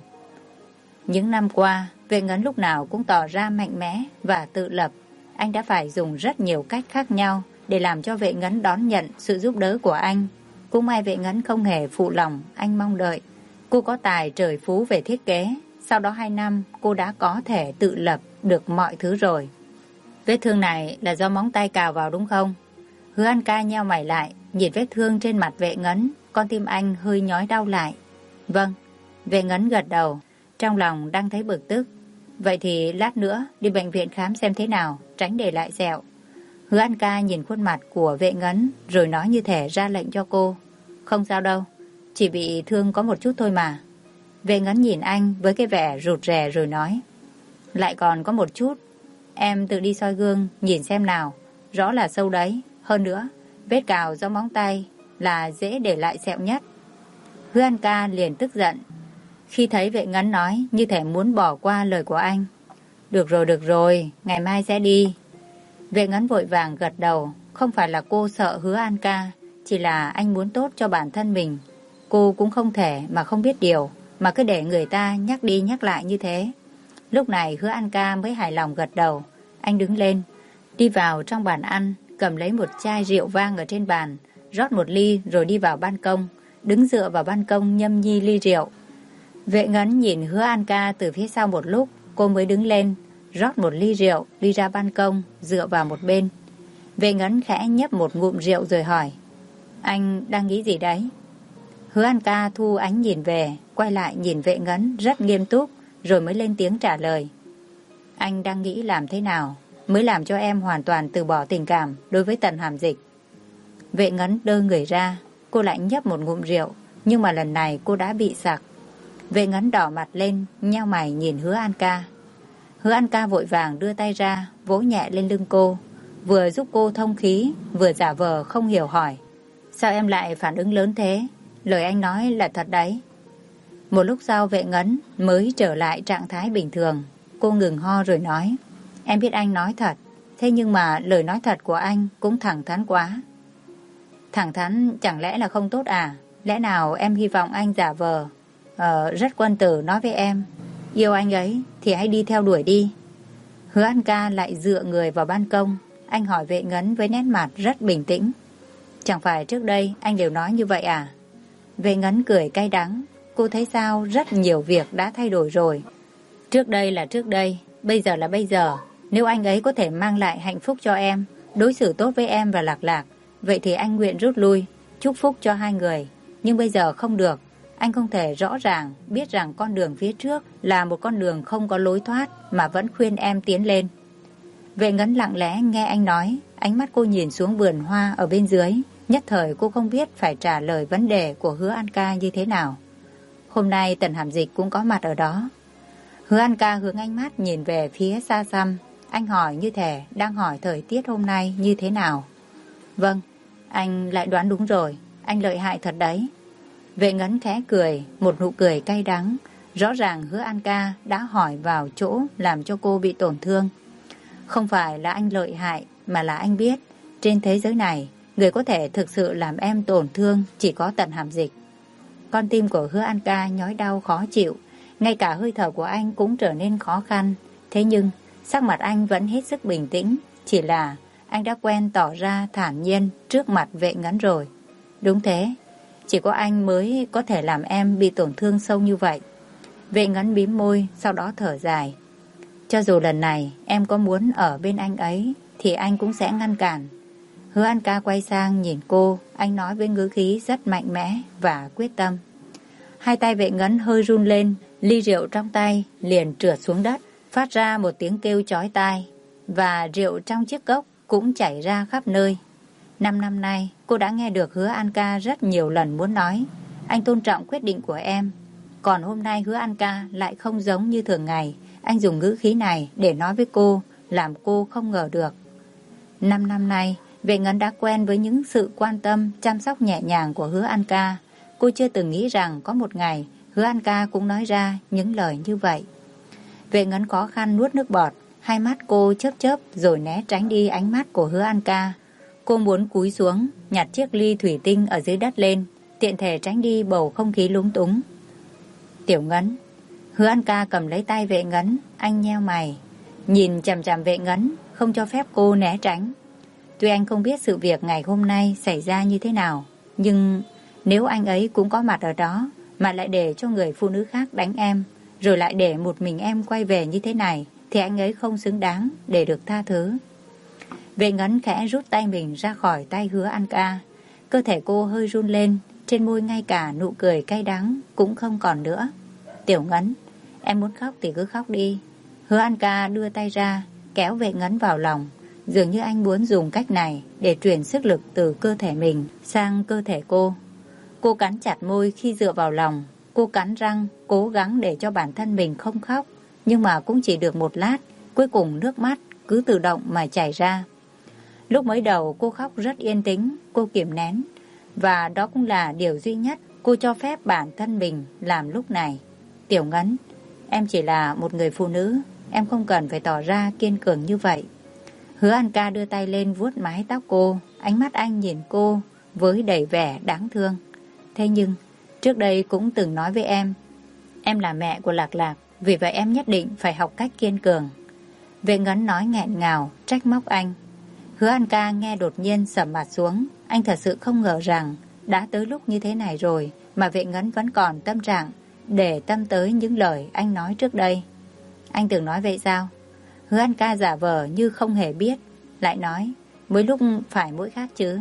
Những năm qua, Vệ Ngấn lúc nào cũng tỏ ra mạnh mẽ và tự lập. Anh đã phải dùng rất nhiều cách khác nhau để làm cho Vệ Ngấn đón nhận sự giúp đỡ của anh. Cũng may Vệ Ngấn không hề phụ lòng anh mong đợi. Cô có tài trời phú về thiết kế. Sau đó 2 năm cô đã có thể tự lập được mọi thứ rồi. Vết thương này là do móng tay cào vào đúng không? Hứa An ca nheo mày lại, nhìn vết thương trên mặt Vệ Ngấn. Con tim anh hơi nhói đau lại. Vâng. Vệ Ngấn gật đầu, trong lòng đang thấy bực tức. Vậy thì lát nữa đi bệnh viện khám xem thế nào, tránh để lại sẹo. Hứa An ca nhìn khuôn mặt của Vệ Ngấn rồi nói như thể ra lệnh cho cô. Không sao đâu, chỉ bị thương có một chút thôi mà. Vệ Ngấn nhìn anh với cái vẻ rụt rè rồi nói. Lại còn có một chút. Em tự đi soi gương nhìn xem nào, rõ là sâu đấy. Hơn nữa, vết cào do móng tay là dễ để lại sẹo nhất. Hứa An ca liền tức giận khi thấy Vệ Ngấn nói như thể muốn bỏ qua lời của anh. Được rồi, ngày mai sẽ đi. Vệ Ngấn vội vàng gật đầu. Không phải là cô sợ Hứa An ca, chỉ là anh muốn tốt cho bản thân mình. Cô cũng không thể mà không biết điều, mà cứ để người ta nhắc đi nhắc lại như thế. Lúc này Hứa An ca mới hài lòng gật đầu. Anh đứng lên, đi vào trong bàn ăn, cầm lấy một chai rượu vang ở trên bàn, rót một ly rồi đi vào ban công, đứng dựa vào ban công nhâm nhi ly rượu. Vệ Ngấn nhìn Hứa An ca từ phía sau một lúc, cô mới đứng lên, rót một ly rượu, đi ra ban công, dựa vào một bên. Vệ Ngấn khẽ nhấp một ngụm rượu rồi hỏi. Anh đang nghĩ gì đấy? Hứa An ca thu ánh nhìn về, quay lại nhìn Vệ Ngấn rất nghiêm túc, rồi mới lên tiếng trả lời. Anh đang nghĩ làm thế nào mới làm cho em hoàn toàn từ bỏ tình cảm đối với Tần Hàm Dịch. Vệ Ngấn đơ người ra, cô lại nhấp một ngụm rượu, nhưng mà lần này cô đã bị sặc. Vệ Ngấn đỏ mặt lên, nheo mày nhìn Hứa An ca. Hứa An ca vội vàng đưa tay ra, vỗ nhẹ lên lưng cô, vừa giúp cô thông khí, vừa giả vờ không hiểu hỏi. Sao em lại phản ứng lớn thế? Lời anh nói là thật đấy. Một lúc sau Vệ Ngấn mới trở lại trạng thái bình thường. Cô ngừng ho rồi nói. Em biết anh nói thật, thế nhưng mà lời nói thật của anh cũng thẳng thắn quá. Thẳng thắn chẳng lẽ là không tốt à? Lẽ nào em hy vọng anh giả vờ rất quân tử nói với em, yêu anh ấy thì hãy đi theo đuổi đi. Hứa An ca lại dựa người vào ban công. Anh hỏi Vệ Ngấn với nét mặt rất bình tĩnh. Chẳng phải trước đây anh đều nói như vậy à? Vệ Ngấn cười cay đắng. Cô thấy sao rất nhiều việc đã thay đổi rồi. Trước đây là trước đây, bây giờ là bây giờ. Nếu anh ấy có thể mang lại hạnh phúc cho em, đối xử tốt với em và Lạc Lạc, vậy thì anh nguyện rút lui, chúc phúc cho hai người. Nhưng bây giờ không được. Anh không thể rõ ràng biết rằng con đường phía trước là một con đường không có lối thoát mà vẫn khuyên em tiến lên. Vệ Ngấn lặng lẽ nghe anh nói, ánh mắt cô nhìn xuống vườn hoa ở bên dưới. Nhất thời cô không biết phải trả lời vấn đề của Hứa An ca như thế nào. Hôm nay Tần Hàm Dịch cũng có mặt ở đó. Hứa An Ca hướng ánh mắt nhìn về phía xa xăm. Anh hỏi như thể đang hỏi thời tiết hôm nay như thế nào. Vâng, anh lại đoán đúng rồi. Anh lợi hại thật đấy. Vệ Ngấn khẽ cười, một nụ cười cay đắng. Rõ ràng Hứa An Ca đã hỏi vào chỗ làm cho cô bị tổn thương. Không phải là anh lợi hại, mà là anh biết trên thế giới này, người có thể thực sự làm em tổn thương chỉ có Tần Hàm Dịch. Con tim của Hứa An Ca nhói đau khó chịu, ngay cả hơi thở của anh cũng trở nên khó khăn. Thế nhưng sắc mặt anh vẫn hết sức bình tĩnh, chỉ là anh đã quen tỏ ra thản nhiên trước mặt Vệ Ngấn rồi. Đúng thế, chỉ có anh mới có thể làm em bị tổn thương sâu như vậy. Vệ Ngấn mím môi, sau đó thở dài. Cho dù lần này em có muốn ở bên anh ấy thì anh cũng sẽ ngăn cản. Hứa An Ca quay sang nhìn cô, anh nói với ngữ khí rất mạnh mẽ và quyết tâm. Hai tay Vệ Ngấn hơi run lên, ly rượu trong tay liền trượt xuống đất, phát ra một tiếng kêu chói tai, và rượu trong chiếc cốc cũng chảy ra khắp nơi. 5 năm nay, cô đã nghe được Hứa An Ca rất nhiều lần muốn nói, anh tôn trọng quyết định của em. Còn hôm nay Hứa An Ca lại không giống như thường ngày, anh dùng ngữ khí này để nói với cô, làm cô không ngờ được. 5 năm nay, Vệ Ngấn đã quen với những sự quan tâm, chăm sóc nhẹ nhàng của Hứa An Ca. Cô chưa từng nghĩ rằng có một ngày Hứa An Ca cũng nói ra những lời như vậy. Vệ Ngấn khó khăn nuốt nước bọt, hai mắt cô chớp chớp rồi né tránh đi ánh mắt của Hứa An Ca. Cô muốn cúi xuống, nhặt chiếc ly thủy tinh ở dưới đất lên, tiện thể tránh đi bầu không khí lúng túng. Tiểu Ngấn. Hứa An Ca cầm lấy tay Vệ Ngấn, anh nheo mày, nhìn chằm chằm Vệ Ngấn, không cho phép cô né tránh. Tuy anh không biết sự việc ngày hôm nay xảy ra như thế nào, nhưng nếu anh ấy cũng có mặt ở đó, mà lại để cho người phụ nữ khác đánh em, rồi lại để một mình em quay về như thế này, thì anh ấy không xứng đáng để được tha thứ. Vệ Ngấn khẽ rút tay mình ra khỏi tay Hứa An Ca. Cơ thể cô hơi run lên, trên môi ngay cả nụ cười cay đắng cũng không còn nữa. Tiểu Ngấn, em muốn khóc thì cứ khóc đi. Hứa An Ca đưa tay ra, kéo Vệ Ngấn vào lòng. Dường như anh muốn dùng cách này để truyền sức lực từ cơ thể mình sang cơ thể cô. Cô cắn chặt môi khi dựa vào lòng. Cô cắn răng, cố gắng để cho bản thân mình không khóc. Nhưng mà cũng chỉ được một lát, cuối cùng nước mắt cứ tự động mà chảy ra. Lúc mới đầu cô khóc rất yên tĩnh, cô kiềm nén. Và đó cũng là điều duy nhất cô cho phép bản thân mình làm lúc này. Tiểu Ngấn, em chỉ là một người phụ nữ, em không cần phải tỏ ra kiên cường như vậy. Hứa An Ca đưa tay lên vuốt mái tóc cô, ánh mắt anh nhìn cô với đầy vẻ đáng thương. Thế nhưng, trước đây cũng từng nói với em là mẹ của Lạc Lạc, vì vậy em nhất định phải học cách kiên cường. Vệ Ngấn nói nghẹn ngào, trách móc anh. Hứa An Ca nghe đột nhiên sầm mặt xuống, anh thật sự không ngờ rằng đã tới lúc như thế này rồi mà Vệ Ngấn vẫn còn tâm trạng để tâm tới những lời anh nói trước đây. Anh từng nói vậy sao? Hứa An Ca giả vờ như không hề biết, lại nói, mỗi lúc phải mỗi khác chứ.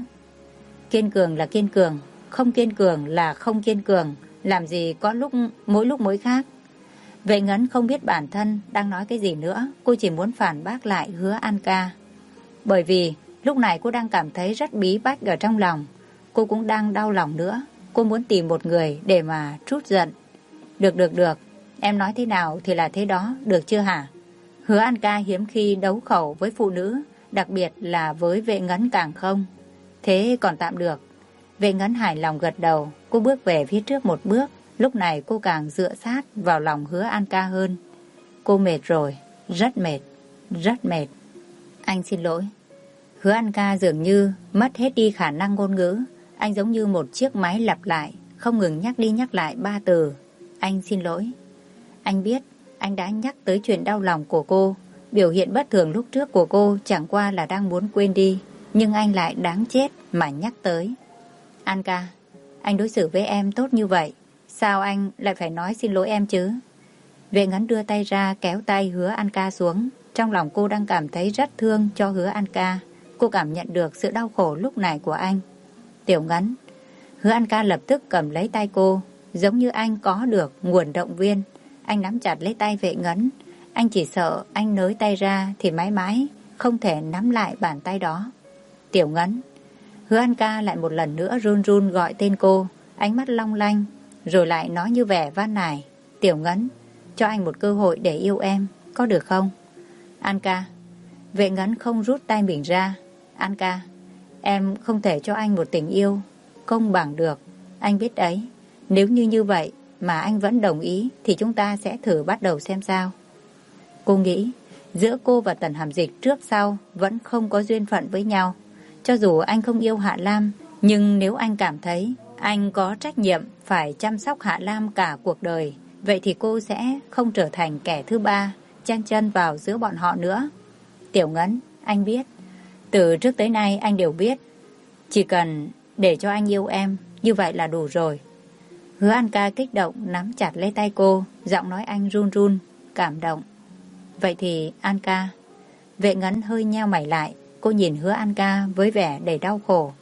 Kiên cường là kiên cường, không kiên cường là không kiên cường, làm gì có lúc mỗi khác. Vệ Ngấn không biết bản thân đang nói cái gì nữa, cô chỉ muốn phản bác lại Hứa An Ca. Bởi vì lúc này cô đang cảm thấy rất bí bách ở trong lòng, cô cũng đang đau lòng nữa, cô muốn tìm một người để mà trút giận. Được, em nói thế nào thì là thế đó, được chưa hả? Hứa An Ca hiếm khi đấu khẩu với phụ nữ, đặc biệt là với Vệ Ngấn càng không. Thế còn tạm được. Vệ Ngấn hài lòng gật đầu, cô bước về phía trước một bước, lúc này cô càng dựa sát vào lòng Hứa An Ca hơn. Cô mệt rồi, rất mệt. Anh xin lỗi. Hứa An Ca dường như mất hết đi khả năng ngôn ngữ, anh giống như một chiếc máy lặp lại, không ngừng nhắc đi nhắc lại 3 từ. Anh xin lỗi. Anh biết anh đã nhắc tới chuyện đau lòng của cô. Biểu hiện bất thường lúc trước của cô chẳng qua là đang muốn quên đi, nhưng anh lại đáng chết mà nhắc tới. An Ca, anh đối xử với em tốt như vậy, sao anh lại phải nói xin lỗi em chứ? Vệ Ngấn đưa tay ra kéo tay Hứa An Ca xuống. Trong lòng cô đang cảm thấy rất thương cho Hứa An Ca. Cô cảm nhận được sự đau khổ lúc này của anh. Tiểu Ngấn. Hứa An Ca lập tức cầm lấy tay cô, giống như anh có được nguồn động viên. Anh nắm chặt lấy tay Vệ Ngấn. Anh chỉ sợ anh nới tay ra thì mãi mãi không thể nắm lại bàn tay đó. Tiểu Ngấn. Hứa An Ca lại một lần nữa run run gọi tên cô, ánh mắt long lanh. rồi lại nói như vẻ van nài. Tiểu Ngấn, cho anh một cơ hội để yêu em, có được không? An ca. Vệ Ngấn không rút tay mình ra. An ca, em không thể cho anh một tình yêu công bằng được. Anh biết đấy. Nếu như vậy mà anh vẫn đồng ý thì chúng ta sẽ thử bắt đầu xem sao. Cô nghĩ giữa cô và Tần Hàm Dịch trước sau vẫn không có duyên phận với nhau. Cho dù anh không yêu Hạ Lam, nhưng nếu anh cảm thấy anh có trách nhiệm phải chăm sóc Hạ Lam cả cuộc đời, vậy thì cô sẽ không trở thành kẻ thứ ba chen chân vào giữa bọn họ nữa. Tiểu Ngấn, anh biết. Từ trước tới nay anh đều biết. Chỉ cần để cho anh yêu em, như vậy là đủ rồi. Hứa An ca kích động nắm chặt lấy tay cô, giọng nói anh run run, cảm động. Vậy thì An ca. Vệ Ngấn hơi nheo mày lại. Cô nhìn Hứa An ca với vẻ đầy đau khổ.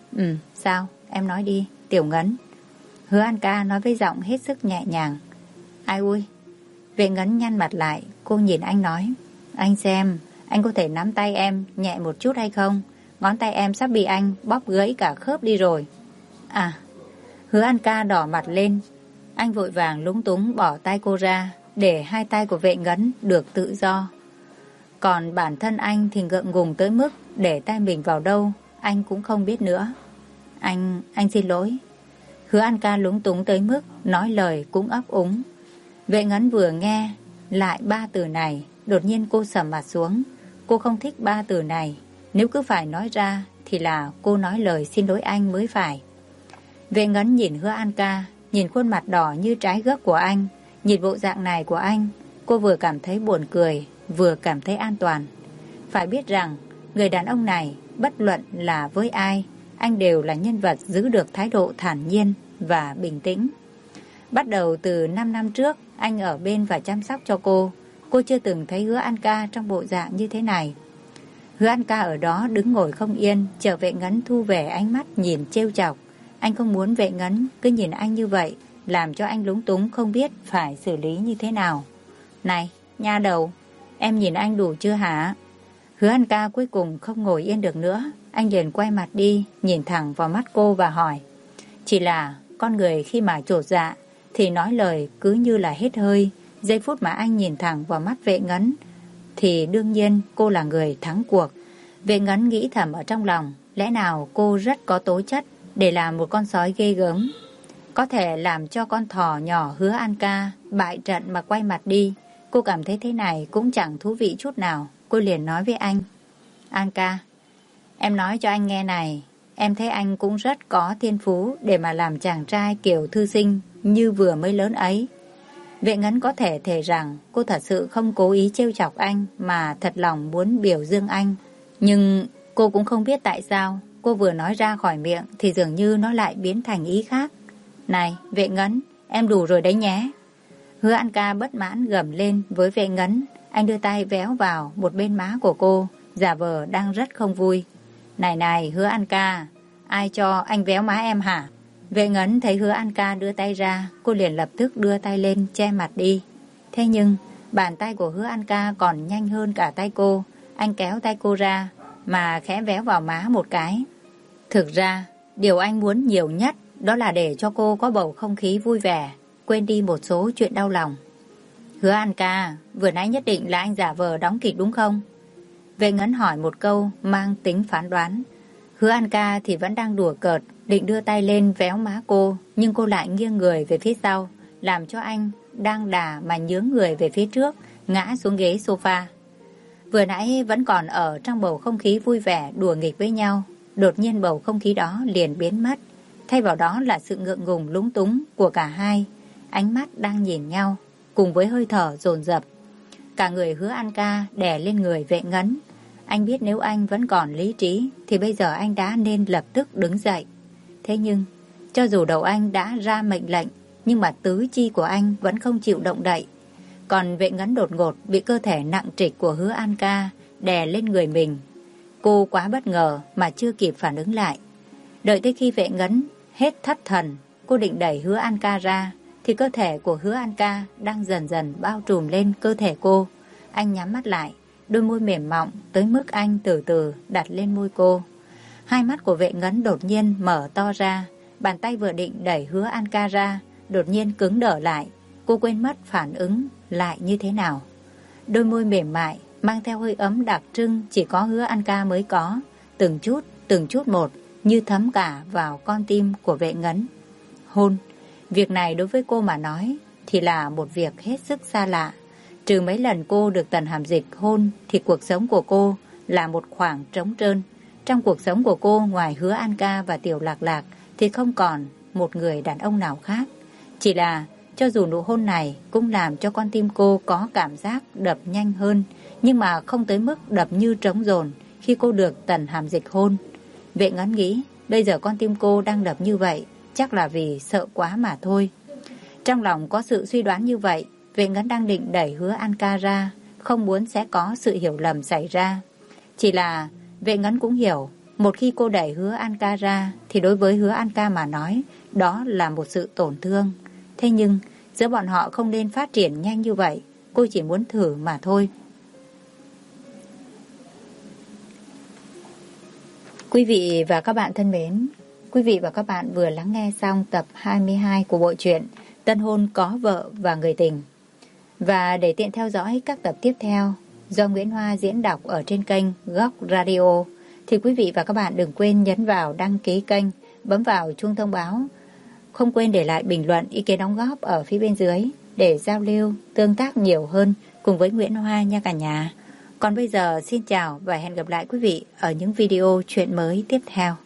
Sao? Em nói đi, Tiểu Ngấn. Hứa An ca nói với giọng hết sức nhẹ nhàng. Ai ui? Vệ Ngấn nhăn mặt lại. Cô nhìn anh nói. Anh xem, anh có thể nắm tay em nhẹ một chút hay không? Ngón tay em sắp bị anh bóp gãy cả khớp đi rồi. À. Hứa An ca đỏ mặt lên. Anh vội vàng lúng túng bỏ tay cô ra, để hai tay của Vệ Ngấn được tự do. Còn bản thân anh thì ngượng ngùng tới mức để tay mình vào đâu anh cũng không biết nữa. Anh xin lỗi. Hứa An ca lúng túng tới mức nói lời cũng ấp úng. Vệ Ngấn vừa nghe lại ba từ này, đột nhiên cô sầm mặt xuống. Cô không thích ba từ này. Nếu cứ phải nói ra thì là cô nói lời xin lỗi anh mới phải. Vệ Ngấn nhìn Hứa An ca, nhìn khuôn mặt đỏ như trái gấc của anh, nhìn bộ dạng này của anh, cô vừa cảm thấy buồn cười, vừa cảm thấy an toàn. Phải biết rằng, người đàn ông này, bất luận là với ai, anh đều là nhân vật giữ được thái độ thản nhiên và bình tĩnh. Bắt đầu từ 5 năm trước, anh ở bên và chăm sóc cho cô. Cô chưa từng thấy Hứa An ca trong bộ dạng như thế này. Hứa An ca ở đó đứng ngồi không yên, chờ Vệ Ngấn thu về ánh mắt nhìn trêu chọc. Anh không muốn Vệ Ngấn cứ nhìn anh như vậy, làm cho anh lúng túng không biết phải xử lý như thế nào. Này, nha đầu, em nhìn anh đủ chưa hả? Hứa An ca cuối cùng không ngồi yên được nữa. Anh liền quay mặt đi, nhìn thẳng vào mắt cô và hỏi. Chỉ là con người khi mà chột dạ thì nói lời cứ như là hết hơi. Giây phút mà anh nhìn thẳng vào mắt Vệ Ngấn thì đương nhiên cô là người thắng cuộc. Vệ Ngấn nghĩ thầm ở trong lòng, lẽ nào cô rất có tố chất để làm một con sói ghê gớm, có thể làm cho con thỏ nhỏ Hứa An ca bại trận mà quay mặt đi. Cô cảm thấy thế này cũng chẳng thú vị chút nào. Cô liền nói với anh. An ca, em nói cho anh nghe này, em thấy anh cũng rất có thiên phú để mà làm chàng trai kiểu thư sinh như vừa mới lớn ấy. Vệ Ngấn có thể thề rằng cô thật sự không cố ý trêu chọc anh mà thật lòng muốn biểu dương anh. Nhưng cô cũng không biết tại sao cô vừa nói ra khỏi miệng thì dường như nó lại biến thành ý khác. Này, Vệ Ngấn, em đủ rồi đấy nhé. Hứa An ca bất mãn gầm lên với Vệ Ngấn. Anh đưa tay véo vào một bên má của cô, giả vờ đang rất không vui. Này, Hứa An ca, ai cho anh véo má em hả? Vệ Ngấn thấy Hứa An ca đưa tay ra, cô liền lập tức đưa tay lên che mặt đi. Thế nhưng, bàn tay của Hứa An ca còn nhanh hơn cả tay cô. Anh kéo tay cô ra, mà khẽ véo vào má một cái. Thực ra, điều anh muốn nhiều nhất đó là để cho cô có bầu không khí vui vẻ, quên đi một số chuyện đau lòng. Hứa An ca, vừa nãy nhất định là anh giả vờ đóng kịch đúng không? Vệ Ngấn hỏi một câu mang tính phán đoán. Hứa An ca thì vẫn đang đùa cợt, định đưa tay lên véo má cô, nhưng cô lại nghiêng người về phía sau, làm cho anh đang đà mà nhướng người về phía trước, ngã xuống ghế sofa. Vừa nãy vẫn còn ở trong bầu không khí vui vẻ đùa nghịch với nhau, đột nhiên bầu không khí đó liền biến mất. Thay vào đó là sự ngượng ngùng lúng túng của cả hai, ánh mắt đang nhìn nhau, cùng với hơi thở dồn dập. Cả người Hứa An ca đè lên người Vệ Ngấn. Anh biết nếu anh vẫn còn lý trí thì bây giờ anh đã nên lập tức đứng dậy. Thế nhưng, cho dù đầu anh đã ra mệnh lệnh, nhưng mà tứ chi của anh vẫn không chịu động đậy. Còn Vệ Ngấn đột ngột bị cơ thể nặng trịch của Hứa An ca đè lên người mình. Cô quá bất ngờ mà chưa kịp phản ứng lại. Đợi tới khi Vệ Ngấn hết thất thần, cô định đẩy Hứa An ca ra, thì cơ thể của Hứa An ca đang dần dần bao trùm lên cơ thể cô. Anh nhắm mắt lại, đôi môi mềm mọng tới mức anh từ từ đặt lên môi cô. Hai mắt của Vệ Ngấn đột nhiên mở to ra, bàn tay vừa định đẩy Hứa An ca ra, đột nhiên cứng đờ lại. Cô quên mất phản ứng lại như thế nào. Đôi môi mềm mại, mang theo hơi ấm đặc trưng chỉ có Hứa An Ca mới có, từng chút một, như thấm cả vào con tim của Vệ Ngấn. Hôn, việc này đối với cô mà nói thì là một việc hết sức xa lạ. Trừ mấy lần cô được Tần Hàm Dịch hôn thì cuộc sống của cô là một khoảng trống trơn. Trong cuộc sống của cô, ngoài Hứa An Ca và Tiểu Lạc Lạc thì không còn một người đàn ông nào khác. Chỉ là cho dù nụ hôn này cũng làm cho con tim cô có cảm giác đập nhanh hơn, nhưng mà không tới mức đập như trống dồn khi cô được Tần Hàm Dịch hôn. Vệ Ngấn nghĩ bây giờ con tim cô đang đập như vậy chắc là vì sợ quá mà thôi. Trong lòng có sự suy đoán như vậy, Vệ Ngấn đang định đẩy Hứa An Ca ra, không muốn sẽ có sự hiểu lầm xảy ra. Chỉ là Vệ Ngấn cũng hiểu, một khi cô đẩy Hứa An Ca ra thì đối với Hứa An Ca mà nói, đó là một sự tổn thương. Thế nhưng giữa bọn họ không nên phát triển nhanh như vậy. Cô chỉ muốn thử mà thôi. Quý vị và các bạn thân mến, quý vị và các bạn vừa lắng nghe xong tập 22 của bộ truyện Tân Hôn Có Vợ và Người Tình. Và để tiện theo dõi các tập tiếp theo do Nguyễn Hoa diễn đọc ở trên kênh Góc Radio thì quý vị và các bạn đừng quên nhấn vào đăng ký kênh, bấm vào chuông thông báo. Không quên để lại bình luận ý kiến đóng góp ở phía bên dưới để giao lưu, tương tác nhiều hơn cùng với Nguyễn Hoa nha cả nhà. Còn bây giờ xin chào và hẹn gặp lại quý vị ở những video chuyện mới tiếp theo.